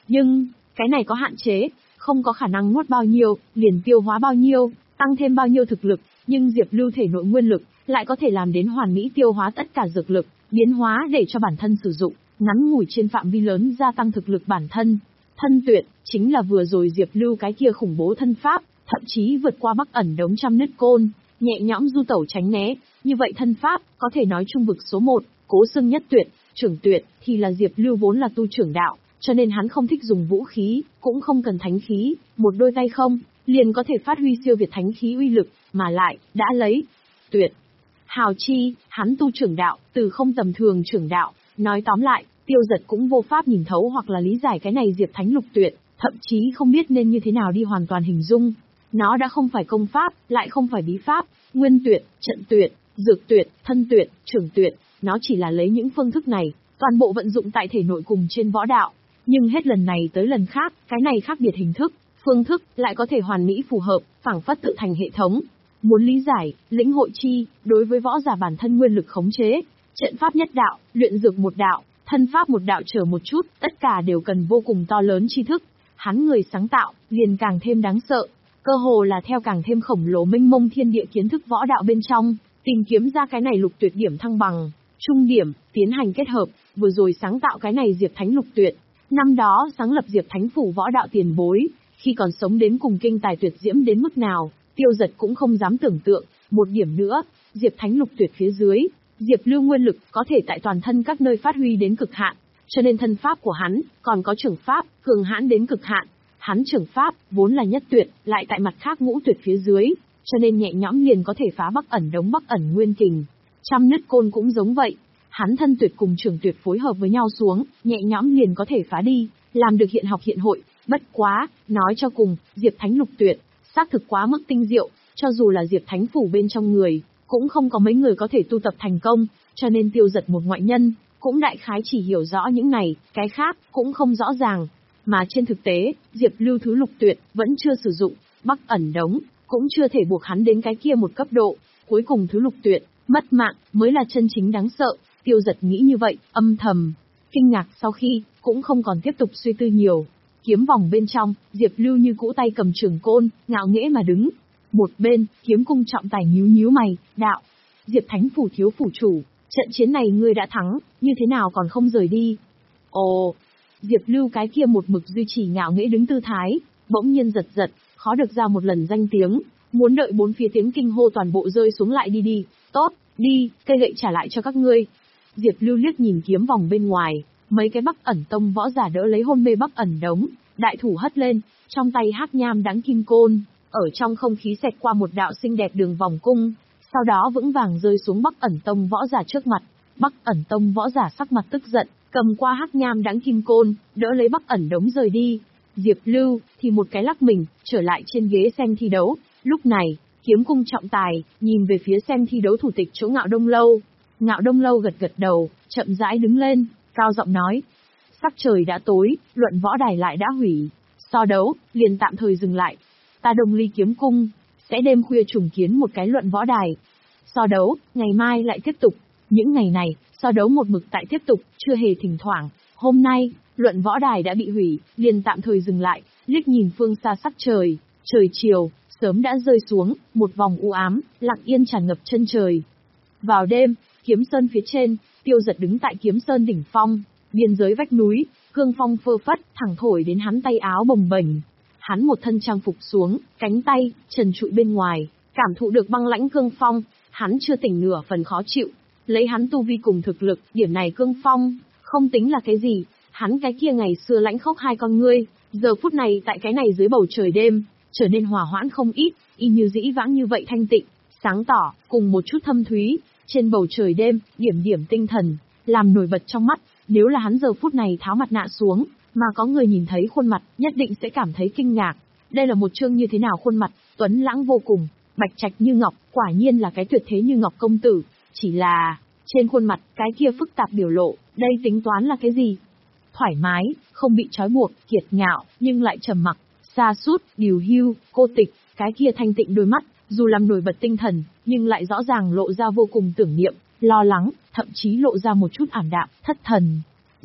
[SPEAKER 1] Nhưng, cái này có hạn chế, không có khả năng nuốt bao nhiêu, liền tiêu hóa bao nhiêu, tăng thêm bao nhiêu thực lực, nhưng Diệp Lưu thể nội nguyên lực, lại có thể làm đến hoàn mỹ tiêu hóa tất cả dược lực, biến hóa để cho bản thân sử dụng, ngắn ngủi trên phạm vi lớn gia tăng thực lực bản thân. Thân tuyệt, chính là vừa rồi Diệp Lưu cái kia khủng bố thân pháp, thậm chí vượt qua Bắc ẩn đống trăm nứt côn, nhẹ nhõm du tẩu tránh né, như vậy thân pháp, có thể nói trung vực số một, cố xưng nhất tuyệt, trưởng tuyệt, thì là Diệp Lưu vốn là tu trưởng đạo, cho nên hắn không thích dùng vũ khí, cũng không cần thánh khí, một đôi tay không, liền có thể phát huy siêu việt thánh khí uy lực, mà lại, đã lấy, tuyệt. Hào chi, hắn tu trưởng đạo, từ không tầm thường trưởng đạo, nói tóm lại, Tiêu Giật cũng vô pháp nhìn thấu hoặc là lý giải cái này Diệp Thánh Lục Tuyệt, thậm chí không biết nên như thế nào đi hoàn toàn hình dung. Nó đã không phải công pháp, lại không phải bí pháp, nguyên tuyệt, trận tuyệt, dược tuyệt, thân tuyệt, trưởng tuyệt, nó chỉ là lấy những phương thức này, toàn bộ vận dụng tại thể nội cùng trên võ đạo. Nhưng hết lần này tới lần khác, cái này khác biệt hình thức, phương thức, lại có thể hoàn mỹ phù hợp, phảng phất tự thành hệ thống. Muốn lý giải, lĩnh hội chi, đối với võ giả bản thân nguyên lực khống chế, trận pháp nhất đạo, luyện dược một đạo, thân pháp một đạo trở một chút, tất cả đều cần vô cùng to lớn tri thức. Hắn người sáng tạo, liền càng thêm đáng sợ, cơ hồ là theo càng thêm khổng lồ mênh mông thiên địa kiến thức võ đạo bên trong, tìm kiếm ra cái này lục tuyệt điểm thăng bằng, trung điểm, tiến hành kết hợp, vừa rồi sáng tạo cái này Diệp Thánh Lục Tuyệt. Năm đó sáng lập Diệp Thánh Phủ võ đạo tiền bối, khi còn sống đến cùng kinh tài tuyệt diễm đến mức nào, Tiêu Giật cũng không dám tưởng tượng. Một điểm nữa, Diệp Thánh Lục Tuyệt phía dưới, Diệp Lưu nguyên lực có thể tại toàn thân các nơi phát huy đến cực hạn, cho nên thân pháp của hắn, còn có trưởng pháp, cường hãn đến cực hạn. Hắn trưởng pháp, vốn là nhất tuyệt, lại tại mặt khác ngũ tuyệt phía dưới, cho nên nhẹ nhõm liền có thể phá Bắc ẩn đống Bắc ẩn nguyên kình. Trăm nứt côn cũng giống vậy, hắn thân tuyệt cùng trưởng tuyệt phối hợp với nhau xuống, nhẹ nhõm liền có thể phá đi, làm được hiện học hiện hội. Bất quá, nói cho cùng, Diệp Thánh Lục Tuyệt, xác thực quá mức tinh diệu, cho dù là Diệp Thánh Phủ bên trong người, cũng không có mấy người có thể tu tập thành công, cho nên Tiêu Giật một ngoại nhân, cũng đại khái chỉ hiểu rõ những này, cái khác, cũng không rõ ràng. Mà trên thực tế, Diệp Lưu thứ Lục Tuyệt, vẫn chưa sử dụng, Bắc ẩn đống, cũng chưa thể buộc hắn đến cái kia một cấp độ, cuối cùng thứ Lục Tuyệt, mất mạng, mới là chân chính đáng sợ. Tiêu Giật nghĩ như vậy, âm thầm, kinh ngạc sau khi, cũng không còn tiếp tục suy tư nhiều. Kiếm vòng bên trong, Diệp Lưu như cũ tay cầm trường côn, ngạo nghễ mà đứng. Một bên, Kiếm Cung trọng tài nhíu nhíu mày, đạo. Diệp Thánh Phủ thiếu phủ chủ, trận chiến này ngươi đã thắng, như thế nào còn không rời đi? Ồ, Diệp Lưu cái kia một mực duy trì ngạo nghễ đứng tư thái, bỗng nhiên giật giật, khó được ra một lần danh tiếng, muốn đợi bốn phía tiếng kinh hô toàn bộ rơi xuống lại đi đi, tốt, đi, cây gậy trả lại cho các ngươi. Diệp Lưu liếc nhìn kiếm vòng bên ngoài, mấy cái Bắc ẩn tông võ giả đỡ lấy hôn mê Bắc ẩn đống, đại thủ hất lên, trong tay hắc nham đáng kim côn, ở trong không khí xẹt qua một đạo xinh đẹp đường vòng cung, sau đó vững vàng rơi xuống Bắc ẩn tông võ giả trước mặt. Bắc ẩn tông võ giả sắc mặt tức giận, cầm qua hắc nham đáng kim côn, đỡ lấy Bắc ẩn đống rời đi. Diệp Lưu thì một cái lắc mình, trở lại trên ghế xem thi đấu. Lúc này, Kiếm Cung trọng tài nhìn về phía xem thi đấu thủ tịch chỗ Ngạo Đông Lâu. Ngạo Đông Lâu gật gật đầu, chậm rãi đứng lên, cao giọng nói: sắc trời đã tối, luận võ đài lại đã hủy, so đấu liền tạm thời dừng lại. Ta Đông Ly Kiếm Cung sẽ đêm khuya trùng kiến một cái luận võ đài. So đấu, ngày mai lại tiếp tục. Những ngày này, so đấu một mực tại tiếp tục, chưa hề thỉnh thoảng. Hôm nay, luận võ đài đã bị hủy, liền tạm thời dừng lại. Liếc nhìn phương xa sắc trời, trời chiều, sớm đã rơi xuống, một vòng u ám, lặng yên tràn ngập chân trời. Vào đêm, Kiếm Sơn phía trên, Tiêu Giật đứng tại Kiếm Sơn đỉnh phong, biên giới vách núi, cương phong phơ phất, thẳng thổi đến hắn tay áo bồng bềnh. Hắn một thân trang phục xuống, cánh tay, trần trụi bên ngoài, cảm thụ được băng lãnh cương phong, hắn chưa tỉnh nửa phần khó chịu. Lấy hắn tu vi cùng thực lực, điểm này cương phong, không tính là cái gì, hắn cái kia ngày xưa lãnh khốc hai con ngươi, giờ phút này tại cái này dưới bầu trời đêm, trở nên hòa hoãn không ít, y như dĩ vãng như vậy thanh tịnh, sáng tỏ, cùng một chút thâm thúy, trên bầu trời đêm, điểm điểm tinh thần, làm nổi bật trong mắt. Nếu là hắn giờ phút này tháo mặt nạ xuống, mà có người nhìn thấy khuôn mặt, nhất định sẽ cảm thấy kinh ngạc. Đây là một chương như thế nào khuôn mặt, tuấn lãng vô cùng, bạch trạch như ngọc, quả nhiên là cái tuyệt thế như ngọc công tử. Chỉ là, trên khuôn mặt, cái kia phức tạp biểu lộ, đây tính toán là cái gì? Thoải mái, không bị trói buộc, kiệt ngạo, nhưng lại trầm mặc, sa sút, điều hưu, cô tịch, cái kia thanh tịnh đôi mắt, dù làm nổi bật tinh thần, nhưng lại rõ ràng lộ ra vô cùng tưởng niệm, lo lắng, thậm chí lộ ra một chút ảm đạm, thất thần.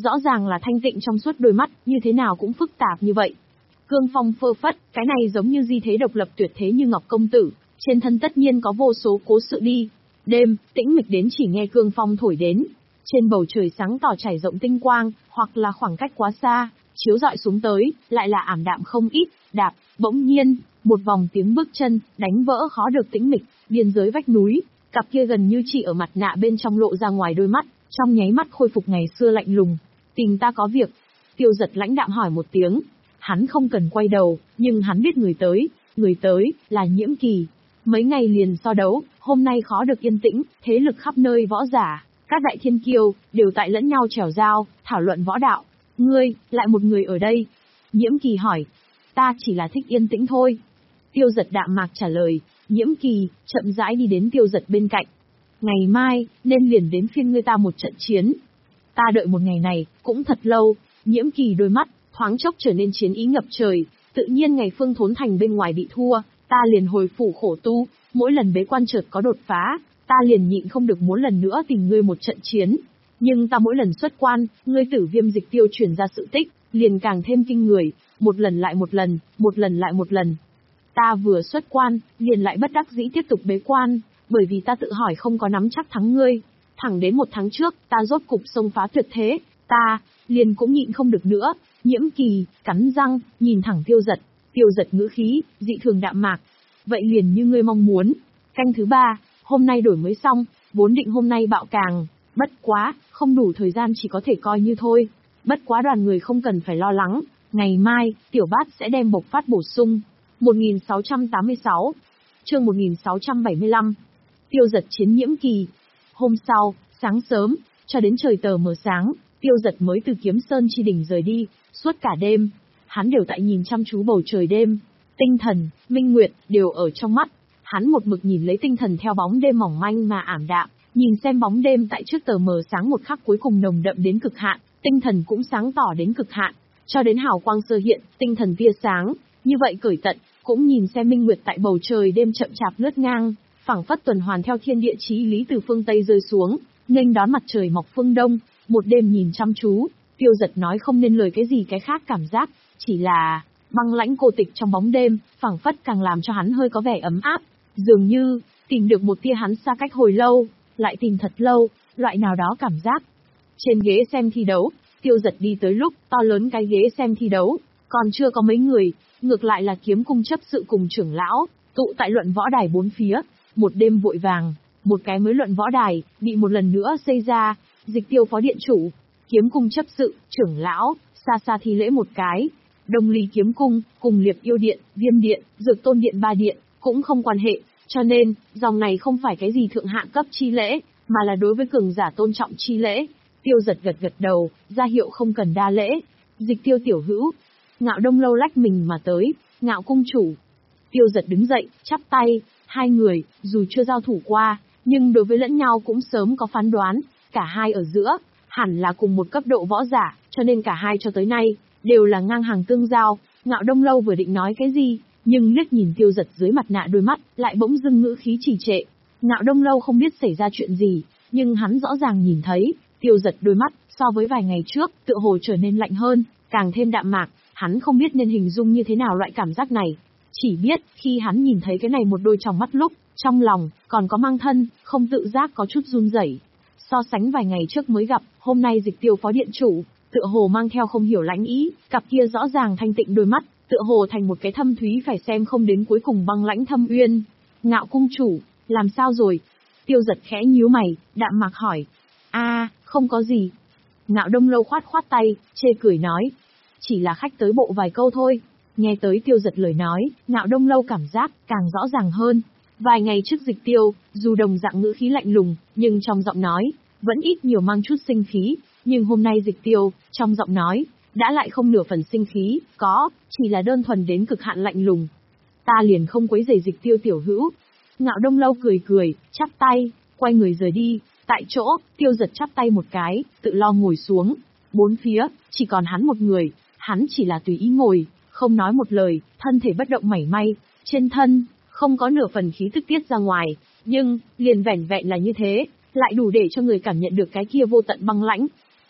[SPEAKER 1] rõ ràng là thanh tịnh trong suốt đôi mắt, như thế nào cũng phức tạp như vậy. Cương phong phơ phất, cái này giống như di thế độc lập tuyệt thế như Ngọc công tử, trên thân tất nhiên có vô số cố sự đi. Đêm, tĩnh mịch đến chỉ nghe cương phong thổi đến. Trên bầu trời sáng tỏ trải rộng tinh quang, hoặc là khoảng cách quá xa, chiếu rọi xuống tới, lại là ảm đạm không ít, đạp, bỗng nhiên, một vòng tiếng bước chân, đánh vỡ khó được tĩnh mịch, biên giới vách núi, cặp kia gần như chỉ ở mặt nạ bên trong lộ ra ngoài đôi mắt, trong nháy mắt khôi phục ngày xưa lạnh lùng. Tìm ta có việc. Tiêu Giật lãnh đạm hỏi một tiếng. Hắn không cần quay đầu, nhưng hắn biết người tới, người tới, là Nhiễm Kỳ. Mấy ngày liền so đấu, hôm nay khó được yên tĩnh, thế lực khắp nơi võ giả, các đại thiên kiêu, đều tại lẫn nhau trèo dao, thảo luận võ đạo. Ngươi, lại một người ở đây. Nhiễm Kỳ hỏi. Ta chỉ là thích yên tĩnh thôi. Tiêu Giật đạm mạc trả lời. Nhiễm Kỳ, chậm rãi đi đến Tiêu Giật bên cạnh. Ngày mai, nên liền đến phiên ngươi ta một trận chiến. Ta đợi một ngày này, cũng thật lâu. Nhiễm Kỳ đôi mắt, thoáng chốc trở nên chiến ý ngập trời. Tự nhiên ngày Phương Thốn Thành bên ngoài bị thua, ta liền hồi phủ khổ tu, mỗi lần bế quan chợt có đột phá, ta liền nhịn không được muốn lần nữa tìm ngươi một trận chiến. Nhưng ta mỗi lần xuất quan, ngươi Tử Viêm Dịch Tiêu truyền ra sự tích, liền càng thêm kinh người, một lần lại một lần, một lần lại một lần. Ta vừa xuất quan, liền lại bất đắc dĩ tiếp tục bế quan, bởi vì ta tự hỏi không có nắm chắc thắng ngươi. Thẳng đến một tháng trước, ta rốt cục xông phá tuyệt thế, ta, liền cũng nhịn không được nữa. Nhiễm Kỳ, cắn răng, nhìn thẳng Tiêu Giật, Tiêu Giật ngữ khí, dị thường đạm mạc. Vậy liền như ngươi mong muốn. Canh thứ ba, hôm nay đổi mới xong, vốn định hôm nay bạo càng, bất quá, không đủ thời gian chỉ có thể coi như thôi. Bất quá đoàn người không cần phải lo lắng, ngày mai, Tiểu Bát sẽ đem bộc phát bổ sung. một nghìn sáu trăm tám mươi sáu, chương một nghìn sáu trăm bảy mươi lăm, Tiêu Giật chiến Nhiễm Kỳ. Hôm sau, sáng sớm, cho đến trời tờ mờ sáng, Tiêu Giật mới từ Kiếm Sơn chi đỉnh rời đi, suốt cả đêm, hắn đều tại nhìn chăm chú bầu trời đêm. Tinh thần, minh nguyệt, đều ở trong mắt. Hắn một mực nhìn lấy tinh thần theo bóng đêm mỏng manh mà ảm đạm, nhìn xem bóng đêm tại trước tờ mờ sáng một khắc cuối cùng nồng đậm đến cực hạn, tinh thần cũng sáng tỏ đến cực hạn, cho đến hào quang sơ hiện, tinh thần tia sáng, như vậy cởi tận, cũng nhìn xem minh nguyệt tại bầu trời đêm chậm chạp lướt ngang, phảng phất tuần hoàn theo thiên địa chí lý từ phương Tây rơi xuống, nghênh đón mặt trời mọc phương Đông, một đêm nhìn chăm chú, Tiêu Giật nói không nên lời cái gì cái khác cảm giác, chỉ là băng lãnh cô tịch trong bóng đêm, phảng phất càng làm cho hắn hơi có vẻ ấm áp, dường như tìm được một tia hắn xa cách hồi lâu, lại tìm thật lâu, loại nào đó cảm giác. Trên ghế xem thi đấu, Tiêu Giật đi tới lúc to lớn cái ghế xem thi đấu, còn chưa có mấy người, ngược lại là Kiếm Cung chấp sự cùng trưởng lão, tụ tại luận võ đài bốn phía, một đêm vội vàng, một cái mới luận võ đài, bị một lần nữa xây ra, Dịch Tiêu phó điện chủ, Kiếm Cung chấp sự, trưởng lão, xa xa thi lễ một cái. Đông Ly Kiếm Cung, cùng Liệp Yêu Điện, Viêm Điện, Dược Tôn Điện ba điện, cũng không quan hệ, cho nên, dòng này không phải cái gì thượng hạng cấp chi lễ, mà là đối với cường giả tôn trọng chi lễ. Tiêu Giật gật gật đầu, ra hiệu không cần đa lễ. Dịch Tiêu tiểu hữu, Ngạo Đông Lâu lách mình mà tới, Ngạo cung chủ. Tiêu Giật đứng dậy, chắp tay, hai người, dù chưa giao thủ qua, nhưng đối với lẫn nhau cũng sớm có phán đoán, cả hai ở giữa, hẳn là cùng một cấp độ võ giả, cho nên cả hai cho tới nay, đều là ngang hàng tương giao. Ngạo Đông Lâu vừa định nói cái gì, nhưng liếc nhìn Tiêu Giật dưới mặt nạ đôi mắt, lại bỗng dưng ngữ khí trì trệ. Ngạo Đông Lâu không biết xảy ra chuyện gì, nhưng hắn rõ ràng nhìn thấy, Tiêu Giật đôi mắt, so với vài ngày trước, tựa hồ trở nên lạnh hơn, càng thêm đạm mạc, hắn không biết nên hình dung như thế nào loại cảm giác này. Chỉ biết, khi hắn nhìn thấy cái này một đôi trong mắt lúc, trong lòng, còn có mang thân, không tự giác có chút run rẩy. So sánh vài ngày trước mới gặp, hôm nay Dịch Tiêu phó điện chủ, tựa hồ mang theo không hiểu lãnh ý, cặp kia rõ ràng thanh tịnh đôi mắt, tựa hồ thành một cái thâm thúy phải xem không đến cuối cùng băng lãnh thâm uyên. Ngạo cung chủ, làm sao rồi? Tiêu Giật khẽ nhíu mày, đạm mạc hỏi. A, không có gì. Ngạo Đông Lâu khoát khoát tay, chê cười nói. Chỉ là khách tới bộ vài câu thôi. Nghe tới Tiêu Giật lời nói, Ngạo Đông Lâu cảm giác càng rõ ràng hơn. Vài ngày trước Dịch Tiêu, dù đồng dạng ngữ khí lạnh lùng, nhưng trong giọng nói, vẫn ít nhiều mang chút sinh khí. Nhưng hôm nay Dịch Tiêu, trong giọng nói, đã lại không nửa phần sinh khí, có, chỉ là đơn thuần đến cực hạn lạnh lùng. Ta liền không quấy rầy Dịch Tiêu tiểu hữu. Ngạo Đông Lâu cười cười, chắp tay, quay người rời đi. Tại chỗ, Tiêu Giật chắp tay một cái, tự lo ngồi xuống. Bốn phía, chỉ còn hắn một người, hắn chỉ là tùy ý ngồi, không nói một lời, thân thể bất động mảy may, trên thân, không có nửa phần khí tức tiết ra ngoài, nhưng, liền vẻn vẹn là như thế, lại đủ để cho người cảm nhận được cái kia vô tận băng lãnh.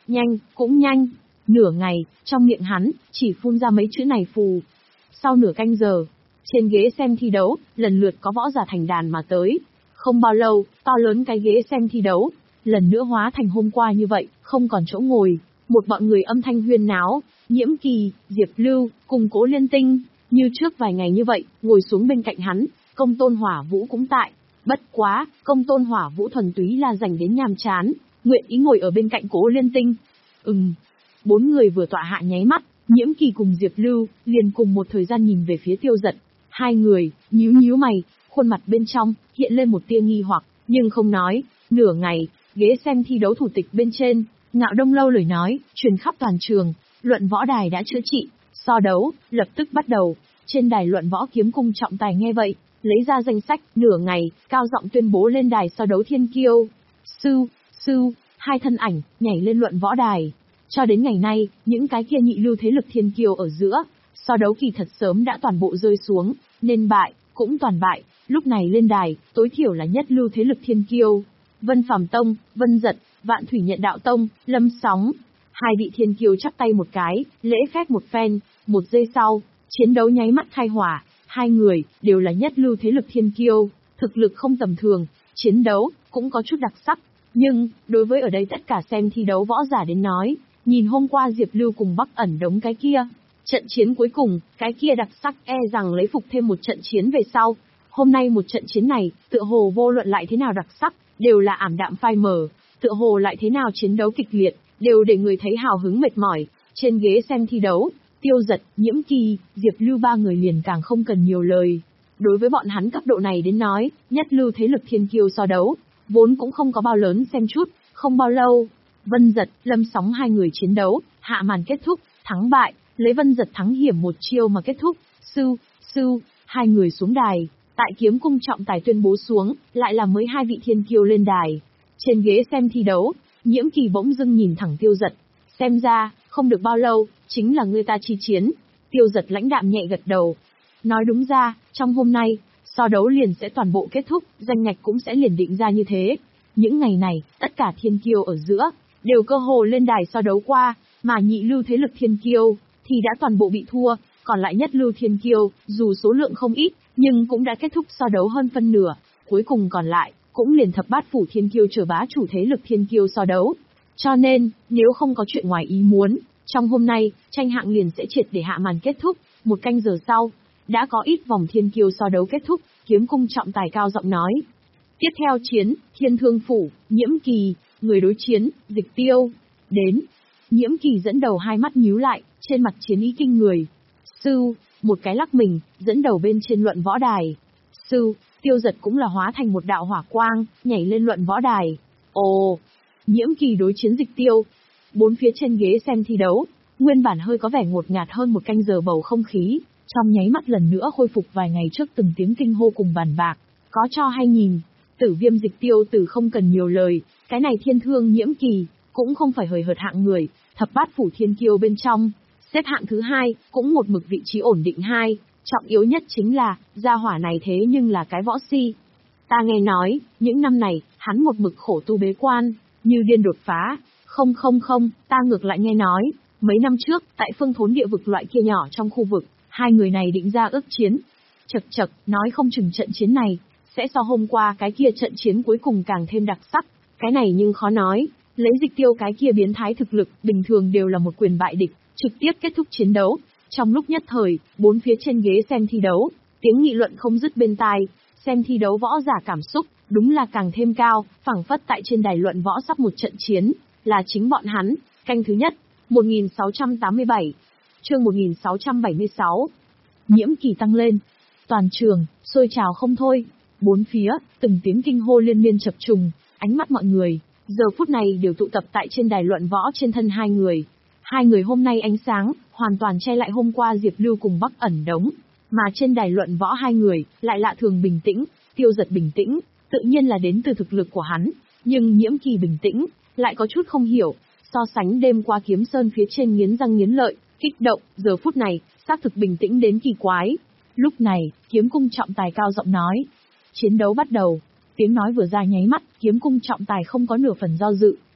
[SPEAKER 1] nhanh, cũng nhanh. Nửa ngày, trong miệng hắn, chỉ phun ra mấy chữ này phù. Sau nửa canh giờ, trên ghế xem thi đấu, lần lượt có võ giả thành đàn mà tới. Không bao lâu, to lớn cái ghế xem thi đấu, lần nữa hóa thành hôm qua như vậy, không còn chỗ ngồi. Một bọn người âm thanh huyên náo, Nhiễm Kỳ, Diệp Lưu, cùng Cố Liên Tinh, như trước vài ngày như vậy, ngồi xuống bên cạnh hắn, Công Tôn Hỏa Vũ cũng tại. Bất quá, Công Tôn Hỏa Vũ thuần túy là dành đến nhàm chán, nguyện ý ngồi ở bên cạnh Cố Liên Tinh. Ừm. Bốn người vừa tọa hạ nháy mắt, Nhiễm Kỳ cùng Diệp Lưu, liền cùng một thời gian nhìn về phía Tiêu Dật. Hai người, nhíu nhíu mày, khuôn mặt bên trong, hiện lên một tia nghi hoặc, nhưng không nói. Nửa ngày, ghế xem thi đấu thủ tịch bên trên, Ngạo Đông Lâu lời nói, truyền khắp toàn trường, luận võ đài đã chữa trị, so đấu, lập tức bắt đầu. Trên đài luận võ Kiếm Cung trọng tài nghe vậy, lấy ra danh sách, nửa ngày, cao giọng tuyên bố lên đài so đấu thiên kiêu. Sư, sư, hai thân ảnh, nhảy lên luận võ đài. Cho đến ngày nay, những cái kia nhị lưu thế lực thiên kiêu ở giữa, so đấu kỳ thật sớm đã toàn bộ rơi xuống, nên bại, cũng toàn bại, lúc này lên đài, tối thiểu là nhất lưu thế lực thiên kiêu. Vân Phàm Tông, Vân Dật, Vạn Thủy Nhận Đạo Tông, Lâm Sóng. Hai vị thiên kiêu chắp tay một cái, lễ phép một phen, một giây sau, chiến đấu nháy mắt khai hỏa, hai người, đều là nhất lưu thế lực thiên kiêu, thực lực không tầm thường, chiến đấu, cũng có chút đặc sắc. Nhưng, đối với ở đây tất cả xem thi đấu võ giả đến nói, nhìn hôm qua Diệp Lưu cùng Bắc Ẩn Đống cái kia, trận chiến cuối cùng, cái kia đặc sắc e rằng lấy phục thêm một trận chiến về sau. Hôm nay một trận chiến này, tựa hồ vô luận lại thế nào đặc sắc, đều là ảm đạm phai mờ, tựa hồ lại thế nào chiến đấu kịch liệt, đều để người thấy hào hứng mệt mỏi. Trên ghế xem thi đấu, Tiêu Dật, Nhiễm Kỳ, Diệp Lưu ba người liền càng không cần nhiều lời. Đối với bọn hắn cấp độ này đến nói, nhất lưu thế lực thiên kiêu so đấu, vốn cũng không có bao lớn xem chút, không bao lâu. Vân Dật, Lâm Sóng hai người chiến đấu, hạ màn kết thúc, thắng bại, lấy Vân Dật thắng hiểm một chiêu mà kết thúc. Sư, sư, hai người xuống đài, tại Kiếm Cung trọng tài tuyên bố xuống, lại là mới hai vị thiên kiêu lên đài. Trên ghế xem thi đấu, Nhiễm Kỳ bỗng dưng nhìn thẳng Tiêu Dật, xem ra, không được bao lâu, chính là người ta chi chiến. Tiêu Dật lãnh đạm nhẹ gật đầu. Nói đúng ra, trong hôm nay, so đấu liền sẽ toàn bộ kết thúc, danh ngạch cũng sẽ liền định ra như thế. Những ngày này, tất cả thiên kiêu ở giữa, đều cơ hồ lên đài so đấu qua, mà nhị lưu thế lực thiên kiêu, thì đã toàn bộ bị thua, còn lại nhất lưu thiên kiêu, dù số lượng không ít, nhưng cũng đã kết thúc so đấu hơn phân nửa, cuối cùng còn lại, cũng liền thập bát phủ thiên kiêu trở bá chủ thế lực thiên kiêu so đấu. Cho nên, nếu không có chuyện ngoài ý muốn, trong hôm nay, tranh hạng liền sẽ triệt để hạ màn kết thúc, một canh giờ sau, đã có ít vòng thiên kiêu so đấu kết thúc, Kiếm Cung trọng tài cao giọng nói. Tiếp theo chiến, Thiên Thương Phủ, Nhiễm Kỳ, người đối chiến, Dịch Tiêu, đến. Nhiễm Kỳ dẫn đầu hai mắt nhíu lại, trên mặt chiến ý kinh người. Sư, một cái lắc mình, dẫn đầu bên trên luận võ đài. Sư, Tiêu Dật cũng là hóa thành một đạo hỏa quang, nhảy lên luận võ đài. Ồ, Nhiễm Kỳ đối chiến Dịch Tiêu. Bốn phía trên ghế xem thi đấu, nguyên bản hơi có vẻ ngột ngạt hơn một canh giờ bầu không khí, trong nháy mắt lần nữa khôi phục vài ngày trước từng tiếng kinh hô cùng bàn bạc, có cho hay nhìn. Tử Viêm Dịch Tiêu từ không cần nhiều lời, cái này Thiên Thương Nhiễm Kỳ, cũng không phải hời hợt hạng người, thập bát phủ thiên kiêu bên trong, xếp hạng thứ hai, cũng một mực vị trí ổn định hai, trọng yếu nhất chính là, gia hỏa này thế nhưng là cái võ si. Ta nghe nói, những năm này, hắn một mực khổ tu bế quan, như điên đột phá, không không không, ta ngược lại nghe nói, mấy năm trước, tại phương thốn địa vực loại kia nhỏ trong khu vực, hai người này định ra ước chiến. Chật chật, nói không chừng trận chiến này, sẽ so hôm qua cái kia trận chiến cuối cùng càng thêm đặc sắc, cái này nhưng khó nói, lấy Dịch Tiêu cái kia biến thái thực lực, bình thường đều là một quyền bại địch, trực tiếp kết thúc chiến đấu. Trong lúc nhất thời, bốn phía trên ghế xem thi đấu, tiếng nghị luận không dứt bên tai, xem thi đấu võ giả cảm xúc, đúng là càng thêm cao, phảng phất tại trên đài luận võ sắp một trận chiến, là chính bọn hắn. Canh thứ nhất, một nghìn sáu trăm tám mươi bảy, chương một nghìn sáu trăm bảy mươi sáu. Nhiễm Kỳ tăng lên, toàn trường sôi trào không thôi, bốn phía từng tiếng kinh hô liên miên chập trùng, ánh mắt mọi người giờ phút này đều tụ tập tại trên đài luận võ trên thân hai người. Hai người hôm nay ánh sáng hoàn toàn che lại hôm qua Diệp Lưu cùng Bắc Ẩn Đống, mà trên đài luận võ hai người lại lạ thường bình tĩnh. Tiêu Dật bình tĩnh, tự nhiên là đến từ thực lực của hắn, nhưng Nhiễm Kỳ bình tĩnh lại có chút không hiểu, so sánh đêm qua Kiếm Sơn phía trên nghiến răng nghiến lợi, kích động, giờ phút này xác thực bình tĩnh đến kỳ quái. Lúc này, Kiếm Cung trọng tài cao giọng nói, chiến đấu bắt đầu. Tiếng nói vừa ra nháy mắt, Kiếm Cung trọng tài không có nửa phần do dự,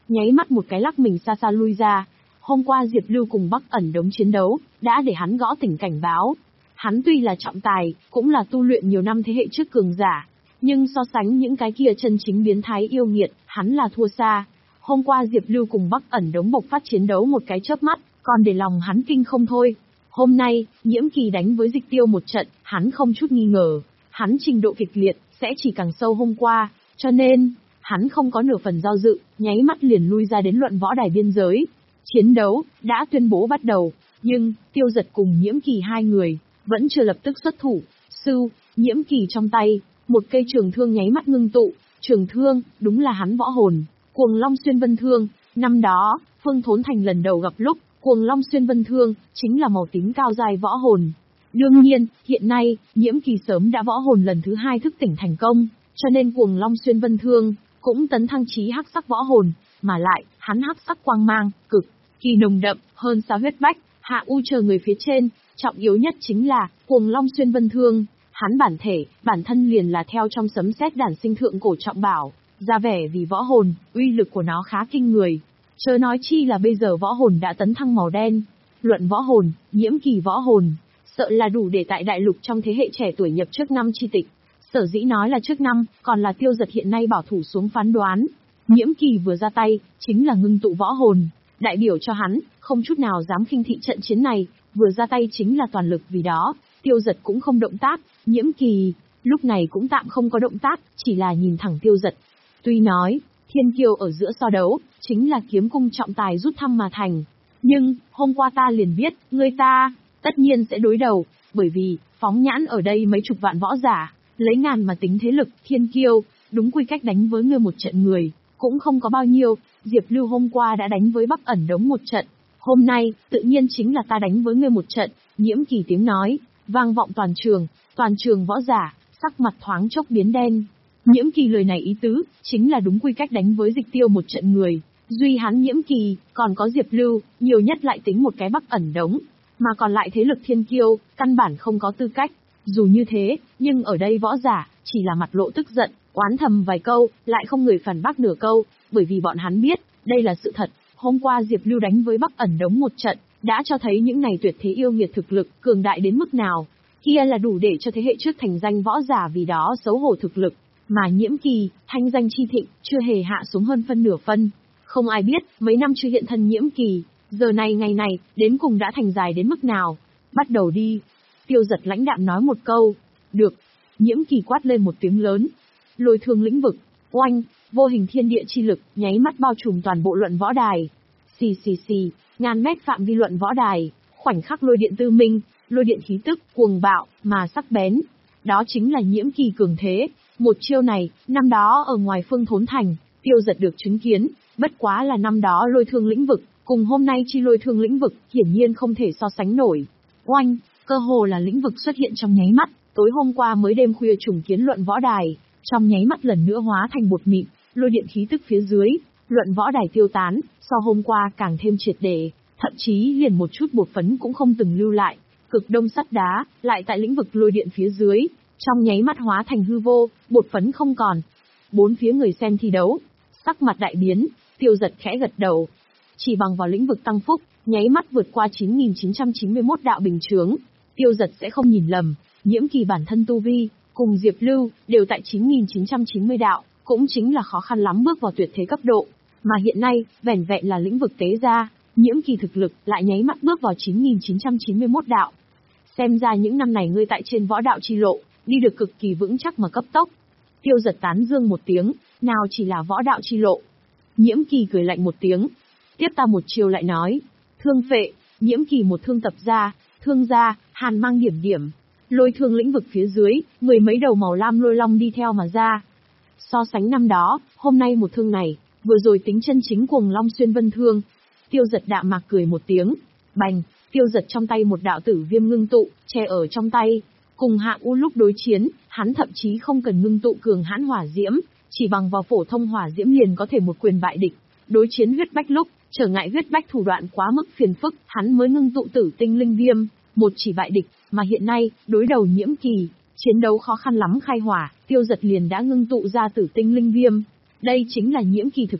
[SPEAKER 1] nháy mắt một cái lắc mình xa xa lui ra. Hôm qua Diệp Lưu cùng Bắc ẩn đống chiến đấu, đã để hắn gõ tỉnh cảnh báo. Hắn tuy là trọng tài, cũng là tu luyện nhiều năm thế hệ trước cường giả, nhưng so sánh những cái kia chân chính biến thái yêu nghiệt, hắn là thua xa. Hôm qua Diệp Lưu cùng Bắc ẩn đống bộc phát chiến đấu một cái chớp mắt, còn để lòng hắn kinh không thôi. Hôm nay, Nhiễm Kỳ đánh với Dịch Tiêu một trận, hắn không chút nghi ngờ, hắn trình độ kịch liệt, sẽ chỉ càng sâu hôm qua, cho nên, hắn không có nửa phần do dự, nháy mắt liền lui ra đến luận võ đài biên giới. Chiến đấu, đã tuyên bố bắt đầu, nhưng, Tiêu Giật cùng Nhiễm Kỳ hai người, vẫn chưa lập tức xuất thủ. Sư, Nhiễm Kỳ trong tay, một cây trường thương nháy mắt ngưng tụ, trường thương, đúng là hắn võ hồn, Cuồng Long Xuyên Vân Thương. Năm đó, Phương Thốn Thành lần đầu gặp lúc, Cuồng Long Xuyên Vân Thương, chính là màu tím cao dài võ hồn. Đương nhiên, hiện nay, Nhiễm Kỳ sớm đã võ hồn lần thứ hai thức tỉnh thành công, cho nên Cuồng Long Xuyên Vân Thương, cũng tấn thăng chí hắc sắc võ hồn, mà lại, hắn hắc sắc quang mang, cực kỳ nồng đậm, hơn xa huyết bách, hạ u chờ người phía trên, trọng yếu nhất chính là, Cuồng Long Xuyên Vân Thương, hắn bản thể, bản thân liền là theo trong sấm sét đản sinh thượng cổ trọng bảo, ra vẻ vì võ hồn, uy lực của nó khá kinh người. Chớ nói chi là bây giờ võ hồn đã tấn thăng màu đen. Luận võ hồn, Nhiễm Kỳ võ hồn, sợ là đủ để tại đại lục trong thế hệ trẻ tuổi nhập trước năm chi tịch. Sở dĩ nói là trước năm, còn là Tiêu Giật hiện nay bảo thủ xuống phán đoán. Nhiễm Kỳ vừa ra tay, chính là ngưng tụ võ hồn, đại biểu cho hắn, không chút nào dám khinh thị trận chiến này, vừa ra tay chính là toàn lực, vì đó, Tiêu Giật cũng không động tác, Nhiễm Kỳ, lúc này cũng tạm không có động tác, chỉ là nhìn thẳng Tiêu Giật. Tuy nói, thiên kiêu ở giữa so đấu, chính là kiếm cung trọng tài rút thăm mà thành. Nhưng, hôm qua ta liền biết, ngươi ta, tất nhiên sẽ đối đầu, bởi vì, phóng nhãn ở đây mấy chục vạn võ giả, lấy ngàn mà tính thế lực, thiên kiêu, đúng quy cách đánh với ngươi một trận người, cũng không có bao nhiêu. Diệp Lưu hôm qua đã đánh với Bắc ẩn đống một trận, hôm nay, tự nhiên chính là ta đánh với ngươi một trận. Nhiễm Kỳ tiếng nói, vang vọng toàn trường, toàn trường võ giả, sắc mặt thoáng chốc biến đen. Nhiễm Kỳ lời này ý tứ, chính là đúng quy cách đánh với Dịch Tiêu một trận người. Duy hắn Nhiễm Kỳ, còn có Diệp Lưu, nhiều nhất lại tính một cái Bắc ẩn đống, mà còn lại thế lực thiên kiêu, căn bản không có tư cách. Dù như thế, nhưng ở đây võ giả, chỉ là mặt lộ tức giận, oán thầm vài câu, lại không người phản bác nửa câu, bởi vì bọn hắn biết, đây là sự thật. Hôm qua Diệp Lưu đánh với Bắc ẩn đống một trận, đã cho thấy những này tuyệt thế yêu nghiệt thực lực, cường đại đến mức nào. Kia là đủ để cho thế hệ trước thành danh võ giả vì đó xấu hổ thực lực. Mà Nhiễm Kỳ, thanh danh chi thịnh, chưa hề hạ xuống hơn phân nửa phân. Không ai biết, mấy năm chưa hiện thân Nhiễm Kỳ, giờ này ngày này, đến cùng đã thành dài đến mức nào. Bắt đầu đi. Tiêu Giật lãnh đạm nói một câu. Được. Nhiễm Kỳ quát lên một tiếng lớn. Lôi thương lĩnh vực. Oanh, vô hình thiên địa chi lực, nháy mắt bao trùm toàn bộ luận võ đài. Xì xì xì, ngàn mét phạm vi luận võ đài, khoảnh khắc lôi điện tư minh, lôi điện khí tức, cuồng bạo, mà sắc bén. Đó chính là Nhiễm Kỳ cường thế. Một chiêu này, năm đó ở ngoài Phương Thốn Thành, Tiêu Giật được chứng kiến, bất quá là năm đó lôi thương lĩnh vực, cùng hôm nay chi lôi thương lĩnh vực, hiển nhiên không thể so sánh nổi. Oanh, cơ hồ là lĩnh vực xuất hiện trong nháy mắt, tối hôm qua mới đêm khuya trùng kiến luận võ đài, trong nháy mắt lần nữa hóa thành bột mịn, lôi điện khí tức phía dưới, luận võ đài tiêu tán, so hôm qua càng thêm triệt để, thậm chí liền một chút bột phấn cũng không từng lưu lại, cực đông sắt đá, lại tại lĩnh vực lôi điện phía dưới, trong nháy mắt hóa thành hư vô, bột phấn không còn. Bốn phía người xem thi đấu, sắc mặt đại biến, Tiêu Giật khẽ gật đầu. Chỉ bằng vào lĩnh vực tăng phúc, nháy mắt vượt qua chín nghìn chín trăm chín mươi mốt đạo bình chướng, Tiêu Giật sẽ không nhìn lầm, Nhiễm Kỳ bản thân tu vi, cùng Diệp Lưu, đều tại chín nghìn chín trăm chín mươi đạo, cũng chính là khó khăn lắm bước vào tuyệt thế cấp độ. Mà hiện nay, vẻn vẹn là lĩnh vực tế ra, Nhiễm Kỳ thực lực lại nháy mắt bước vào chín nghìn chín trăm chín mươi mốt đạo. Xem ra những năm này ngươi tại trên võ đạo chi lộ, đi được cực kỳ vững chắc mà cấp tốc. Tiêu Giật tán dương một tiếng, nào chỉ là võ đạo chi lộ. Nhiễm Kỳ cười lạnh một tiếng, tiếp ta một chiều lại nói, thương phệ. Nhiễm Kỳ một thương tập ra, thương ra, hàn mang điểm điểm, lôi thương lĩnh vực phía dưới, mười mấy đầu màu lam lôi long đi theo mà ra. So sánh năm đó, hôm nay một thương này, vừa rồi tính chân chính Cuồng Long Xuyên Vân Thương. Tiêu Giật đạm mạc cười một tiếng, bành, Tiêu Giật trong tay một đạo tử viêm ngưng tụ, che ở trong tay. Cùng Hạ U lúc đối chiến, hắn thậm chí không cần ngưng tụ cường hãn hỏa diễm, chỉ bằng vào phổ thông hỏa diễm liền có thể một quyền bại địch. Đối chiến huyết bách lúc, trở ngại huyết bách thủ đoạn quá mức phiền phức, hắn mới ngưng tụ tử tinh linh viêm, một chỉ bại địch, mà hiện nay, đối đầu Nhiễm Kỳ, chiến đấu khó khăn lắm khai hỏa, Tiêu Giật liền đã ngưng tụ ra tử tinh linh viêm. Đây chính là Nhiễm Kỳ thực lực,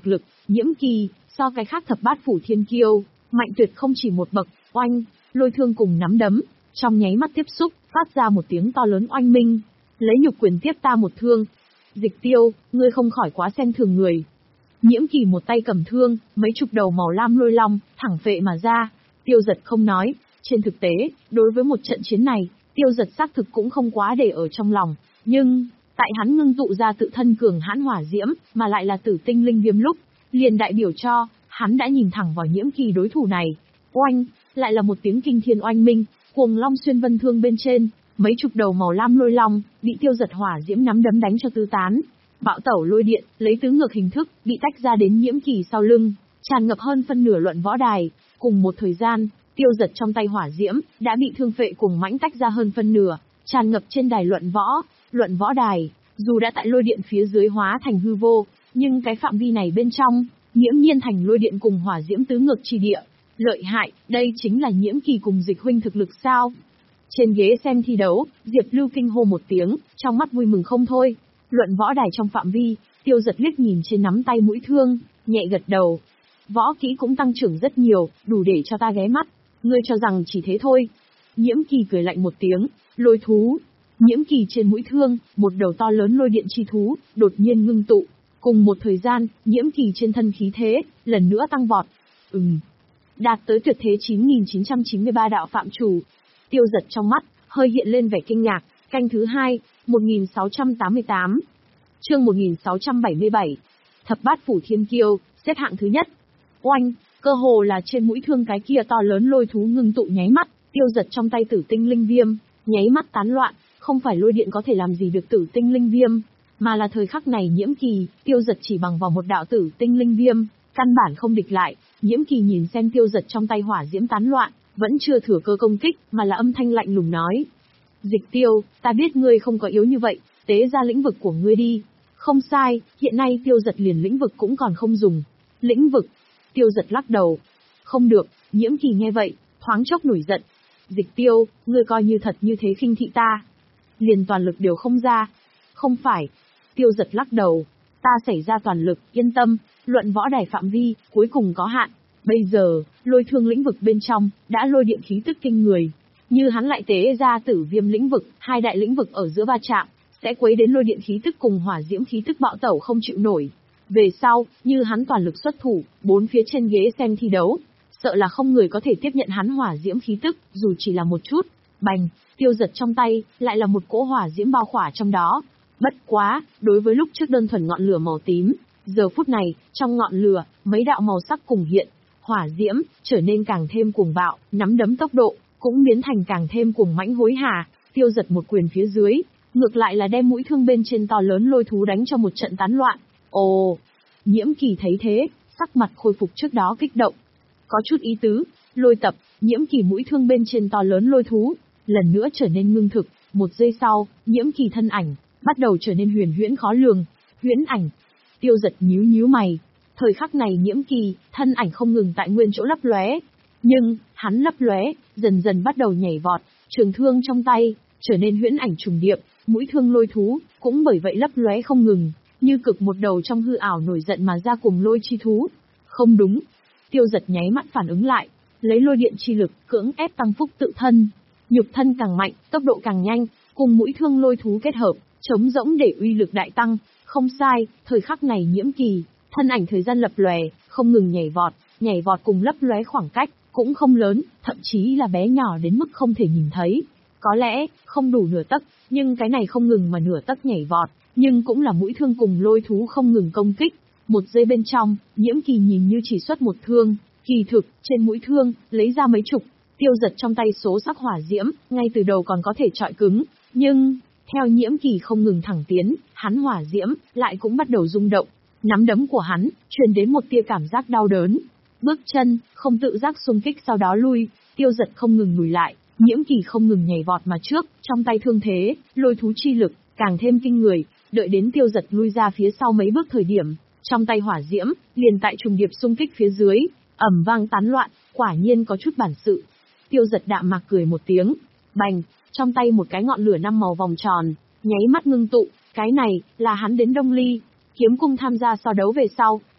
[SPEAKER 1] Nhiễm Kỳ, so cái khác thập bát phủ thiên kiêu, mạnh tuyệt không chỉ một bậc. Oanh, lôi thương cùng nắm đấm, trong nháy mắt tiếp xúc, phát ra một tiếng to lớn oanh minh. Lấy nhục quyền tiếp ta một thương. Dịch Tiêu, ngươi không khỏi quá xem thường người. Nhiễm Kỳ một tay cầm thương, mấy chục đầu màu lam lôi long, thẳng phệ mà ra. Tiêu Giật không nói, trên thực tế, đối với một trận chiến này, Tiêu Giật xác thực cũng không quá để ở trong lòng, nhưng, tại hắn ngưng tụ ra tự thân cường hãn hỏa diễm, mà lại là tử tinh linh viêm lúc, liền đại biểu cho, hắn đã nhìn thẳng vào Nhiễm Kỳ đối thủ này. Oanh, lại là một tiếng kinh thiên oanh minh, cuồng long xuyên vân thương bên trên, mấy chục đầu màu lam lôi long, bị Tiêu Giật hỏa diễm nắm đấm đánh cho tứ tán. Bạo tẩu lôi điện, lấy tứ ngược hình thức, bị tách ra đến Nhiễm Kỳ sau lưng, tràn ngập hơn phân nửa luận võ đài. Cùng một thời gian, Tiêu Giật trong tay hỏa diễm, đã bị thương phệ cùng mãnh tách ra hơn phân nửa, tràn ngập trên đài luận võ. Luận võ đài, dù đã tại lôi điện phía dưới hóa thành hư vô, nhưng cái phạm vi này bên trong, nghiễm nhiên thành lôi điện cùng hỏa diễm tứ ngược chi địa. Lợi hại, đây chính là Nhiễm Kỳ cùng Dịch huynh thực lực sao? Trên ghế xem thi đấu, Diệp Lưu kinh hô một tiếng, trong mắt vui mừng không thôi. Luận võ đài trong phạm vi, Tiêu Giật liếc nhìn trên nắm tay mũi thương, nhẹ gật đầu. Võ kỹ cũng tăng trưởng rất nhiều, đủ để cho ta ghé mắt. Ngươi cho rằng chỉ thế thôi. Nhiễm Kỳ cười lạnh một tiếng, lôi thú. Nhiễm Kỳ trên mũi thương, một đầu to lớn lôi điện chi thú, đột nhiên ngưng tụ. Cùng một thời gian, Nhiễm Kỳ trên thân khí thế, lần nữa tăng vọt. Ừm. Đạt tới tuyệt thế chín nghìn chín trăm chín mươi ba đạo phạm chủ. Tiêu Giật trong mắt, hơi hiện lên vẻ kinh ngạc. Canh thứ hai, một nghìn sáu trăm tám mươi tám. Chương một nghìn sáu trăm bảy mươi bảy. Thập bát phủ thiên kiêu, xếp hạng thứ nhất. Oanh, cơ hồ là trên mũi thương cái kia to lớn lôi thú ngưng tụ nháy mắt, Tiêu Giật trong tay tử tinh linh viêm, nháy mắt tán loạn, không phải lôi điện có thể làm gì được tử tinh linh viêm, mà là thời khắc này Nhiễm Kỳ, Tiêu Giật chỉ bằng vào một đạo tử tinh linh viêm, căn bản không địch lại. Nhiễm Kỳ nhìn xem Tiêu Giật trong tay hỏa diễm tán loạn, vẫn chưa thừa cơ công kích, mà là âm thanh lạnh lùng nói. Dịch Tiêu, ta biết ngươi không có yếu như vậy, tế ra lĩnh vực của ngươi đi. Không sai, hiện nay Tiêu Giật liền lĩnh vực cũng còn không dùng. Lĩnh vực. Tiêu Giật lắc đầu. Không được, Nhiễm Kỳ nghe vậy, thoáng chốc nổi giận. Dịch Tiêu, ngươi coi như thật như thế khinh thị ta. Liền toàn lực đều không ra. Không phải. Tiêu Giật lắc đầu. Ta xảy ra toàn lực, yên tâm, luận võ đài phạm vi, cuối cùng có hạn. Bây giờ, lôi thương lĩnh vực bên trong, đã lôi điện khí tức kinh người. Như hắn lại tế ra tử viêm lĩnh vực, hai đại lĩnh vực ở giữa va chạm, sẽ quấy đến lôi điện khí tức cùng hỏa diễm khí tức bạo tẩu không chịu nổi. Về sau, như hắn toàn lực xuất thủ, bốn phía trên ghế xem thi đấu, sợ là không người có thể tiếp nhận hắn hỏa diễm khí tức, dù chỉ là một chút. Bành, Tiêu Giật trong tay, lại là một cỗ hỏa diễm bao khỏa trong đó. Bất quá, đối với lúc trước đơn thuần ngọn lửa màu tím, giờ phút này, trong ngọn lửa, mấy đạo màu sắc cùng hiện, hỏa diễm, trở nên càng thêm cuồng bạo, nắm đấm tốc độ, cũng biến thành càng thêm cuồng mãnh hối hả. Tiêu Giật một quyền phía dưới, ngược lại là đem mũi thương bên trên to lớn lôi thú đánh cho một trận tán loạn. Ồ, Nhiễm Kỳ thấy thế, sắc mặt khôi phục trước đó kích động. Có chút ý tứ, lôi tập, Nhiễm Kỳ mũi thương bên trên to lớn lôi thú, lần nữa trở nên ngưng thực, một giây sau, Nhiễm Kỳ thân ảnh, bắt đầu trở nên huyền huyễn khó lường. Huyễn ảnh. Tiêu Giật nhíu nhíu mày. Thời khắc này Nhiễm Kỳ, thân ảnh không ngừng tại nguyên chỗ lấp lóe. Nhưng, hắn lấp lóe, dần dần bắt đầu nhảy vọt, trường thương trong tay, trở nên huyễn ảnh trùng điệp, mũi thương lôi thú, cũng bởi vậy lấp lóe không ngừng, như cực một đầu trong hư ảo nổi giận mà ra cùng lôi chi thú. Không đúng. Tiêu Giật nháy mắt phản ứng lại, lấy lôi điện chi lực, cưỡng ép tăng phúc tự thân. Nhục thân càng mạnh, tốc độ càng nhanh, cùng mũi thương lôi thú kết hợp, chống rỗng để uy lực đại tăng. Không sai, thời khắc này Nhiễm Kỳ, thân ảnh thời gian lập lòe, không ngừng nhảy vọt, nhảy vọt cùng lấp lóe khoảng cách, cũng không lớn, thậm chí là bé nhỏ đến mức không thể nhìn thấy. Có lẽ, không đủ nửa tấc, nhưng cái này không ngừng mà nửa tấc nhảy vọt, nhưng cũng là mũi thương cùng lôi thú không ngừng công kích. Một giây bên trong, Nhiễm Kỳ nhìn như chỉ xuất một thương, kỳ thực, trên mũi thương, lấy ra mấy chục. Tiêu Giật trong tay số sắc hỏa diễm, ngay từ đầu còn có thể chọi cứng, nhưng, theo Nhiễm Kỳ không ngừng thẳng tiến, hắn hỏa diễm, lại cũng bắt đầu rung động. Nắm đấm của hắn, truyền đến một tia cảm giác đau đớn. Bước chân, không tự giác xung kích sau đó lui, Tiêu Giật không ngừng lùi lại, Nhiễm Kỳ không ngừng nhảy vọt mà trước, trong tay thương thế, lôi thú chi lực, càng thêm kinh người, đợi đến Tiêu Giật lui ra phía sau mấy bước thời điểm, trong tay hỏa diễm, liền tại trùng điệp xung kích phía dưới, ầm vang tán loạn, quả nhiên có chút bản sự. Tiêu Giật đạm mạc cười một tiếng, bành, trong tay một cái ngọn lửa năm màu vòng tròn, nháy mắt ngưng tụ, cái này, là hắn đến Đông Ly, kiếm cung tham gia so đấu về sau,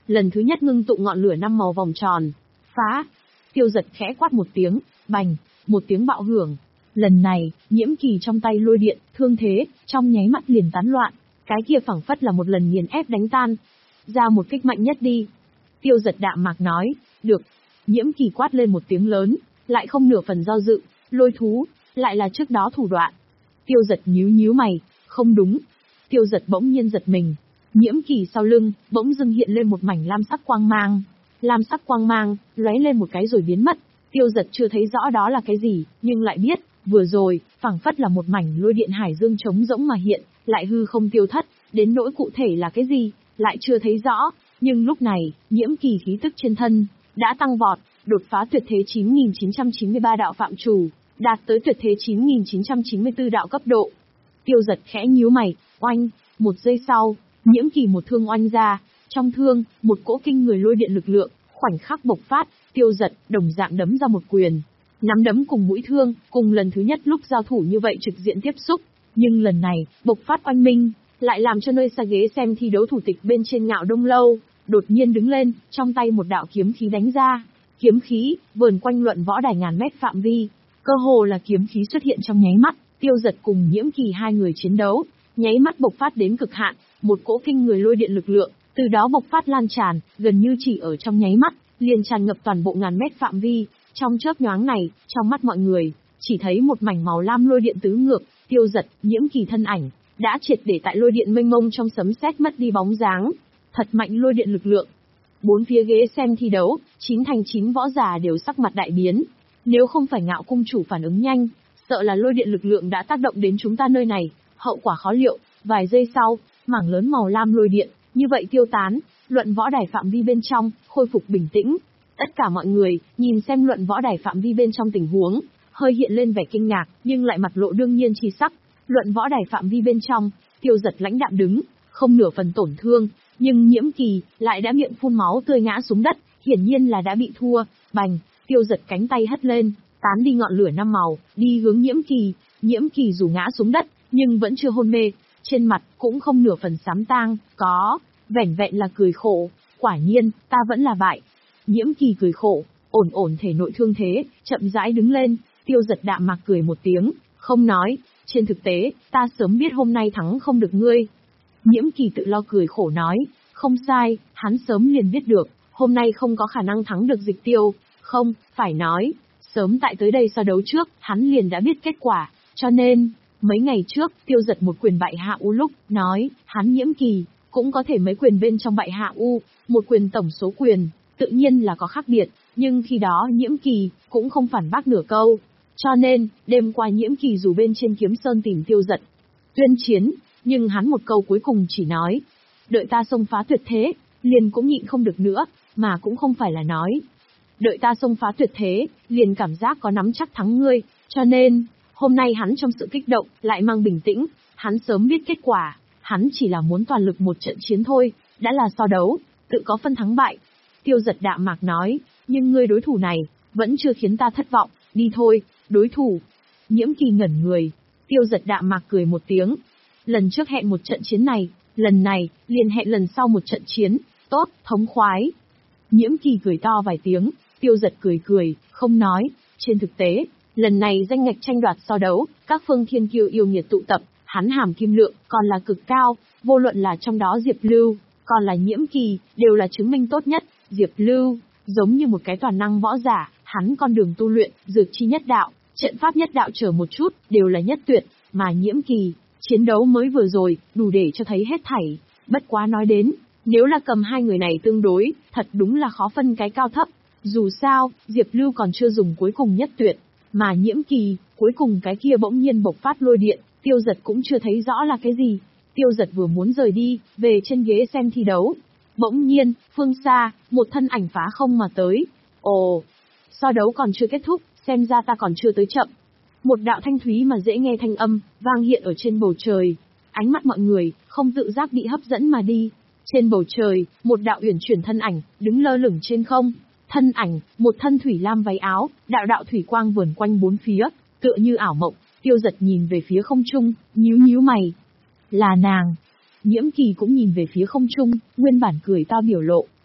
[SPEAKER 1] lần thứ nhất ngưng tụ ngọn lửa năm màu vòng tròn. Phá! Tiêu Dật khẽ quát một tiếng, bành, một tiếng bạo hưởng. Lần này, Nhiễm Kỳ trong tay lôi điện, thương thế, trong nháy mắt liền tán loạn. Cái kia phảng phất là một lần nghiền ép đánh tan. Ra một kích mạnh nhất đi. Tiêu Dật đạm mạc nói, được. Nhiễm Kỳ quát lên một tiếng lớn, lại không nửa phần do dự, lôi thú, lại là trước đó thủ đoạn. Tiêu Dật nhíu nhíu mày, không đúng. Tiêu Dật bỗng nhiên giật mình. Nhiễm Kỳ sau lưng, bỗng dưng hiện lên một mảnh lam sắc quang mang. Lam sắc quang mang, lóe lên một cái rồi biến mất. Tiêu Dật chưa thấy rõ đó là cái gì, nhưng lại biết, vừa rồi, phảng phất là một mảnh lôi điện hải dương trống rỗng mà hiện, lại hư không tiêu thất, đến nỗi cụ thể là cái gì, lại chưa thấy rõ. Nhưng lúc này, Nhiễm Kỳ khí tức trên thân đã tăng vọt, đột phá tuyệt thế chín nghìn chín trăm chín mươi ba đạo phạm chủ, đạt tới tuyệt thế chín nghìn chín trăm chín mươi tư đạo cấp độ. Tiêu Dật khẽ nhíu mày, oanh, một giây sau, Nhiễm Kỳ một thương oanh ra, trong thương, một cỗ kinh người lôi điện lực lượng, khoảnh khắc bộc phát, Tiêu Dật đồng dạng đấm ra một quyền. Nắm đấm cùng mũi thương, cùng lần thứ nhất lúc giao thủ như vậy trực diện tiếp xúc, nhưng lần này, bộc phát oanh minh, lại làm cho nơi xa ghế xem thi đấu thủ tịch bên trên Ngạo Đông Lâu, đột nhiên đứng lên, trong tay một đạo kiếm khí đánh ra. Kiếm khí, vờn quanh luận võ đài ngàn mét phạm vi, cơ hồ là kiếm khí xuất hiện trong nháy mắt, Tiêu Dật cùng Nhiễm Kỳ hai người chiến đấu, nháy mắt bộc phát đến cực hạn, một cỗ kinh người lôi điện lực lượng, từ đó bộc phát lan tràn, gần như chỉ ở trong nháy mắt, liền tràn ngập toàn bộ ngàn mét phạm vi. Trong chớp nhoáng này, trong mắt mọi người, chỉ thấy một mảnh màu lam lôi điện tứ ngược, Tiêu Dật, Nhiễm Kỳ thân ảnh, đã triệt để tại lôi điện mênh mông trong sấm sét mất đi bóng dáng. Thật mạnh lôi điện lực lượng. Bốn phía ghế xem thi đấu, chín thành chín võ giả đều sắc mặt đại biến. Nếu không phải Ngạo cung chủ phản ứng nhanh, sợ là lôi điện lực lượng đã tác động đến chúng ta nơi này, hậu quả khó liệu. Vài giây sau, mảng lớn màu lam lôi điện, như vậy tiêu tán, luận võ đài phạm vi bên trong, khôi phục bình tĩnh. Tất cả mọi người, nhìn xem luận võ đài phạm vi bên trong tình huống, hơi hiện lên vẻ kinh ngạc, nhưng lại mặt lộ đương nhiên chi sắc. Luận võ đài phạm vi bên trong, Tiêu Dật lãnh đạm đứng, không nửa phần tổn thương, nhưng Nhiễm Kỳ lại đã miệng phun máu tươi ngã xuống đất, hiển nhiên là đã bị thua. Bành, Tiêu Dật cánh tay hất lên, tán đi ngọn lửa năm màu, đi hướng Nhiễm Kỳ. Nhiễm Kỳ dù ngã xuống đất, nhưng vẫn chưa hôn mê, trên mặt cũng không nửa phần xám tang, có vẻn vẹn là cười khổ. Quả nhiên, ta vẫn là bại. Nhiễm Kỳ cười khổ, ổn ổn thể nội thương thế, chậm rãi đứng lên. Tiêu Dật đạm mạc cười một tiếng, không nói. Trên thực tế, ta sớm biết hôm nay thắng không được ngươi. Nhiễm Kỳ tự lo cười khổ nói, không sai, hắn sớm liền biết được, hôm nay không có khả năng thắng được Dịch Tiêu. Không, phải nói, sớm tại tới đây so đấu trước, hắn liền đã biết kết quả, cho nên, mấy ngày trước, Tiêu Dật một quyền bại Hạ U lúc, nói, hắn Nhiễm Kỳ, cũng có thể mấy quyền bên trong bại Hạ U, một quyền tổng số quyền, tự nhiên là có khác biệt, nhưng khi đó Nhiễm Kỳ, cũng không phản bác nửa câu. Cho nên, đêm qua Nhiễm Kỳ dù bên trên Kiếm Sơn tìm Tiêu Dật tuyên chiến, nhưng hắn một câu cuối cùng chỉ nói, đợi ta xông phá tuyệt thế, liền cũng nhịn không được nữa, mà cũng không phải là nói. Đợi ta xông phá tuyệt thế, liền cảm giác có nắm chắc thắng ngươi, cho nên, hôm nay hắn trong sự kích động, lại mang bình tĩnh, hắn sớm biết kết quả, hắn chỉ là muốn toàn lực một trận chiến thôi, đã là so đấu, tự có phân thắng bại. Tiêu Dật đạm mạc nói, nhưng ngươi đối thủ này, vẫn chưa khiến ta thất vọng, đi thôi, đối thủ. Nhiễm Kỳ ngẩn người, Tiêu Dật đạm mạc cười một tiếng. Lần trước hẹn một trận chiến này, lần này, liền hẹn lần sau một trận chiến, tốt, thống khoái. Nhiễm Kỳ cười to vài tiếng, Tiêu Dật cười cười, không nói. Trên thực tế, lần này danh ngạch tranh đoạt so đấu, các phương thiên kiêu yêu nghiệt tụ tập, hắn hàm kim lượng, còn là cực cao, vô luận là trong đó Diệp Lưu, còn là Nhiễm Kỳ, đều là chứng minh tốt nhất. Diệp Lưu, giống như một cái toàn năng võ giả, hắn con đường tu luyện, dược chi nhất đạo, trận pháp nhất đạo chờ một chút, đều là nhất tuyệt, mà Nhiễm Kỳ, chiến đấu mới vừa rồi, đủ để cho thấy hết thảy. Bất quá nói đến, nếu là cầm hai người này tương đối, thật đúng là khó phân cái cao thấp. Dù sao, Diệp Lưu còn chưa dùng cuối cùng nhất tuyệt, mà Nhiễm Kỳ, cuối cùng cái kia bỗng nhiên bộc phát lôi điện, Tiêu Dật cũng chưa thấy rõ là cái gì. Tiêu Dật vừa muốn rời đi, về trên ghế xem thi đấu. Bỗng nhiên, phương xa, một thân ảnh phá không mà tới. Ồ, so đấu còn chưa kết thúc, xem ra ta còn chưa tới chậm. Một đạo thanh thúy mà dễ nghe thanh âm, vang hiện ở trên bầu trời. Ánh mắt mọi người, không tự giác bị hấp dẫn mà đi. Trên bầu trời, một đạo uyển chuyển thân ảnh, đứng lơ lửng trên không. Thân ảnh, một thân thủy lam váy áo, đạo đạo thủy quang vờn quanh bốn phía, tựa như ảo mộng. Tiêu Dật nhìn về phía không trung, nhíu nhíu mày. Là nàng. Nhiễm Kỳ cũng nhìn về phía không trung, nguyên bản cười to biểu lộ,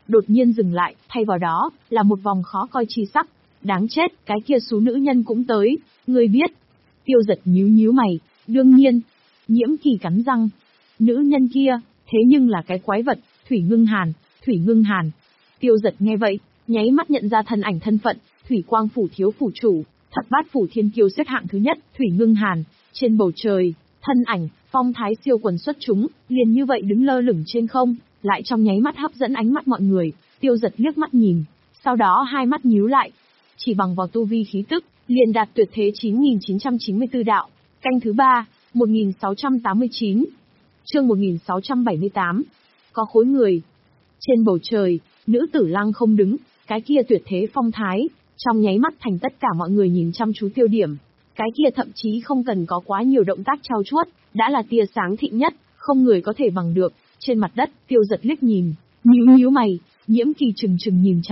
[SPEAKER 1] đột nhiên dừng lại, thay vào đó, là một vòng khó coi chi sắc. Đáng chết, cái kia số nữ nhân cũng tới, ngươi biết. Tiêu Giật nhíu nhíu mày, đương nhiên. Nhiễm Kỳ cắn răng. Nữ nhân kia, thế nhưng là cái quái vật, Thủy Ngưng Hàn, Thủy Ngưng Hàn. Tiêu Giật nghe vậy, nháy mắt nhận ra thân ảnh thân phận, Thủy Quang phủ thiếu phủ chủ, Thập Bát phủ thiên kiêu xếp hạng thứ nhất, Thủy Ngưng Hàn. Trên bầu trời, thân ảnh, phong thái siêu quần xuất chúng, liền như vậy đứng lơ lửng trên không, lại trong nháy mắt hấp dẫn ánh mắt mọi người. Tiêu Giật liếc mắt nhìn, sau đó hai mắt nhíu lại. Chỉ bằng vào tu vi khí tức, liền đạt tuyệt thế chín nghìn chín trăm chín mươi tư đạo. Canh thứ ba, một nghìn sáu trăm tám mươi chín. Chương một nghìn sáu trăm bảy mươi tám. Có khối người. Trên bầu trời, nữ tử lăng không đứng, cái kia tuyệt thế phong thái, trong nháy mắt thành tất cả mọi người nhìn chăm chú tiêu điểm. Cái kia thậm chí không cần có quá nhiều động tác trau chuốt, đã là tia sáng thịnh nhất, không người có thể bằng được. Trên mặt đất, Tiêu Giật liếc nhìn, nhíu nhíu mày, Nhiễm Kỳ trừng trừng nhìn chằm